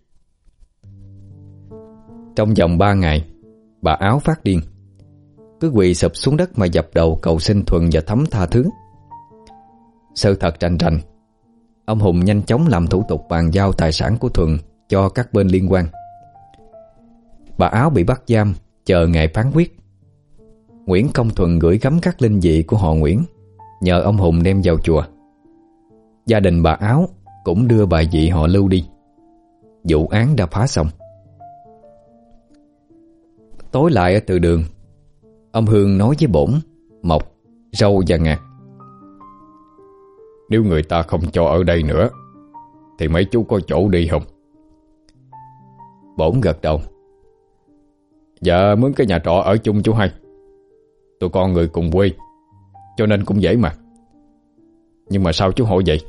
Trong vòng ba ngày, bà Áo phát điên, cứ quỳ sụp xuống đất mà dập đầu cầu xin Thuần và Thắm tha thứ. Sự thật rành rành, ông Hùng nhanh chóng làm thủ tục bàn giao tài sản của Thuần cho các bên liên quan. Bà Áo bị bắt giam chờ ngày phán quyết. Nguyễn Công Thuần gửi gắm các linh dị của họ Nguyễn, nhờ ông Hùng đem vào chùa. Gia đình bà Áo cũng đưa bài dị họ Lưu đi. Vụ án đã phá xong. Tối lại ở từ đường, ông Hương nói với Bổn, Mộc, Râu và Ngạc: Nếu người ta không cho ở đây nữa, thì mấy chú có chỗ đi không? Bổn gật đầu: Dạ mướn cái nhà trọ ở chung chú hai. Tụi con người cùng quê, cho nên cũng dễ mà. Nhưng mà sao chú hỏi vậy?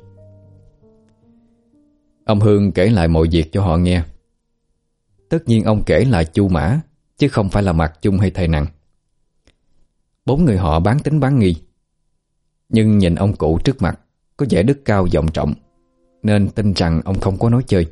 Ông Hương kể lại mọi việc cho họ nghe. Tất nhiên ông kể là Chu Mã, chứ không phải là Mạc Chung hay thầy Nặng. Bốn người họ bán tính bán nghi, nhưng nhìn ông cụ trước mặt có vẻ đức cao vọng trọng, nên tin rằng ông không có nói chơi.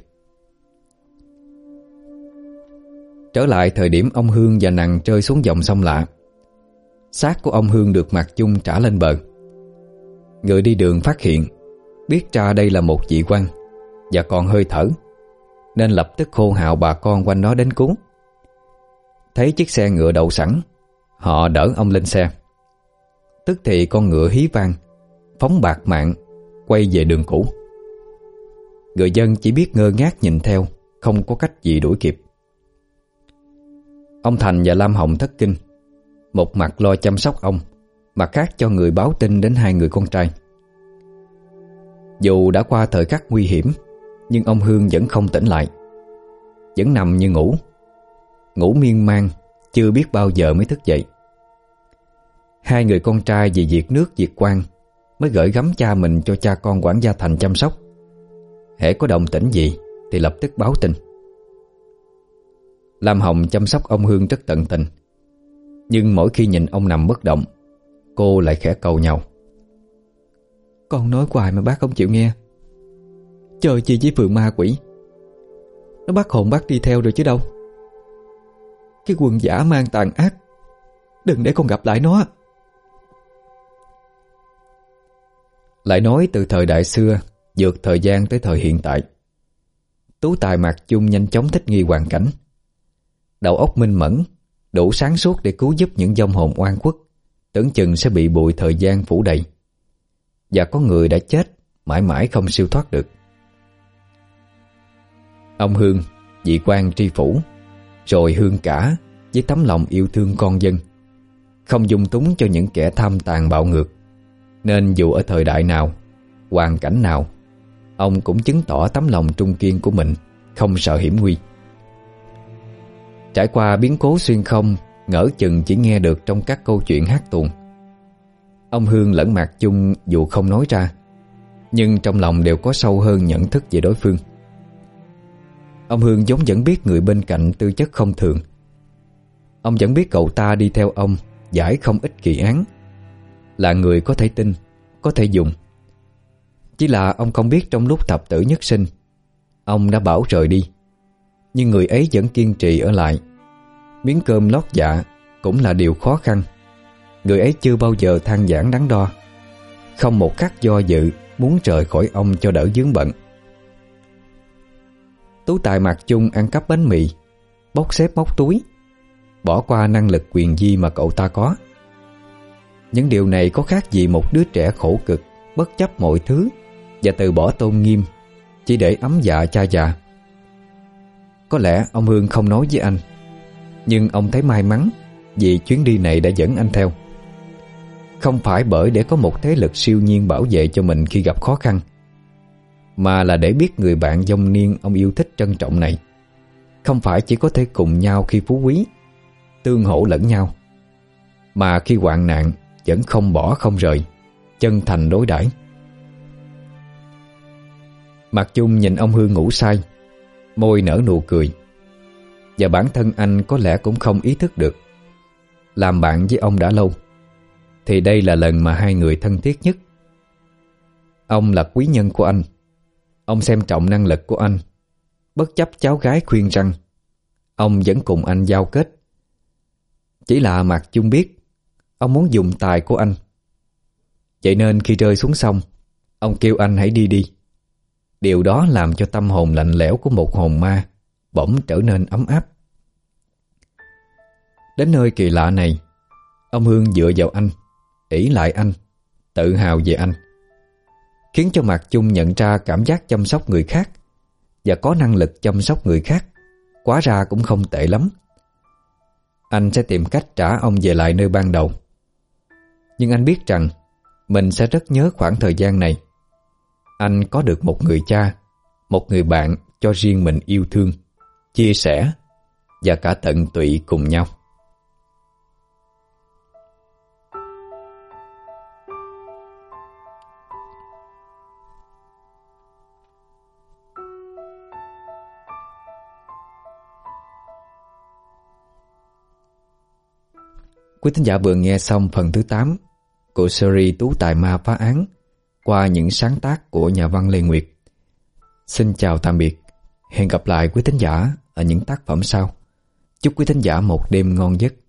Trở lại thời điểm ông Hương và Nặng rơi xuống dòng sông lạ, xác của ông Hương được Mạc Chung trả lên bờ. Người đi đường phát hiện, biết ra đây là một vị quan và còn hơi thở, nên lập tức hô hào bà con quanh đó đến cứu. Thấy chiếc xe ngựa đậu sẵn, họ đỡ ông lên xe. Tức thì con ngựa hí vang, phóng bạt mạng, quay về đường cũ. Người dân chỉ biết ngơ ngác nhìn theo, không có cách gì đuổi kịp. Ông Thành và Lam Hồng thất kinh, một mặt lo chăm sóc ông, mặt khác cho người báo tin đến hai người con trai. Dù đã qua thời khắc nguy hiểm, nhưng ông Hương vẫn không tỉnh lại, vẫn nằm như ngủ. Ngủ miên man, chưa biết bao giờ mới thức dậy. Hai người con trai vì việc nước việc quan mới gửi gắm cha mình cho cha con quản gia Thành chăm sóc. hễ có động tĩnh gì thì lập tức báo tin. Lam Hồng chăm sóc ông Hương rất tận tình, nhưng mỗi khi nhìn ông nằm bất động, cô lại khẽ cầu nhau: "Con nói hoài mà bác không chịu nghe. Chơi chi với phường ma quỷ. Nó bắt hồn bác đi theo rồi chứ đâu. Cái quần dã mang tàn ác, đừng để con gặp lại nó." Lại nói từ thời đại xưa vượt thời gian tới thời hiện tại, Tú Tài Mạc Chung nhanh chóng thích nghi hoàn cảnh. Đầu óc minh mẫn, đủ sáng suốt để cứu giúp những vong hồn oan khuất tưởng chừng sẽ bị bụi thời gian phủ đầy, và có người đã chết mãi mãi không siêu thoát được. Ông Hương vị quan tri phủ, rồi Hương cả với tấm lòng yêu thương con dân, không dung túng cho những kẻ tham tàn bạo ngược, nên dù ở thời đại nào, hoàn cảnh nào, ông cũng chứng tỏ tấm lòng trung kiên của mình, không sợ hiểm nguy. Trải qua biến cố xuyên không ngỡ chừng chỉ nghe được trong các câu chuyện hát tuồng, ông Hương lẫn Mạc Chung dù không nói ra, nhưng trong lòng đều có sâu hơn nhận thức về đối phương. Ông Hương giống vẫn biết người bên cạnh tư chất không thường. Ông vẫn biết cậu ta đi theo ông giải không ít kỳ án, là người có thể tin, có thể dùng. Chỉ là ông không biết trong lúc thập tử nhất sinh, ông đã bảo rời đi, nhưng người ấy vẫn kiên trì ở lại. Miếng cơm lót dạ cũng là điều khó khăn. Người ấy chưa bao giờ than vãn đắn đo, không một khắc do dự muốn rời khỏi ông cho đỡ vướng bận. Tú Tài Mạc Chung ăn cắp bánh mì, bóc xếp móc túi, bỏ qua năng lực quyền vi mà cậu ta có. Những điều này có khác gì một đứa trẻ khổ cực, bất chấp mọi thứ và từ bỏ tôn nghiêm chỉ để ấm dạ cha già. Có lẽ ông Hương không nói với anh, nhưng ông thấy may mắn vì chuyến đi này đã dẫn anh theo. Không phải bởi để có một thế lực siêu nhiên bảo vệ cho mình khi gặp khó khăn, mà là để biết người bạn vong niên ông yêu thích trân trọng này không phải chỉ có thể cùng nhau khi phú quý, tương hỗ lẫn nhau, mà khi hoạn nạn vẫn không bỏ không rời, chân thành đối đãi. Mạc Chung nhìn ông Hương ngủ say, môi nở nụ cười, và bản thân anh có lẽ cũng không ý thức được, làm bạn với ông đã lâu thì đây là lần mà hai người thân thiết nhất. Ông là quý nhân của anh, ông xem trọng năng lực của anh. Bất chấp cháu gái khuyên rằng, ông vẫn cùng anh giao kết. Chỉ là Mạc Chung biết ông muốn dùng tài của anh, vậy nên khi rơi xuống sông, ông kêu anh hãy đi đi. Điều đó làm cho tâm hồn lạnh lẽo của một hồn ma bỗng trở nên ấm áp. Đến nơi kỳ lạ này, ông Hương dựa vào anh, ỷ lại anh, tự hào về anh, khiến cho Mạc Chung nhận ra cảm giác chăm sóc người khác và có năng lực chăm sóc người khác quá ra cũng không tệ lắm. Anh sẽ tìm cách trả ông về lại nơi ban đầu. Nhưng anh biết rằng mình sẽ rất nhớ khoảng thời gian này. Anh có được một người cha, một người bạn cho riêng mình yêu thương, chia sẻ và cả tận tụy cùng nhau. Quý thính giả vừa nghe xong phần thứ tám của series Tú Tài Ma Phá Án qua những sáng tác của nhà văn Lê Nguyệt. Xin chào tạm biệt, hẹn gặp lại quý thính giả ở những tác phẩm sau. Chúc quý thính giả một đêm ngon giấc.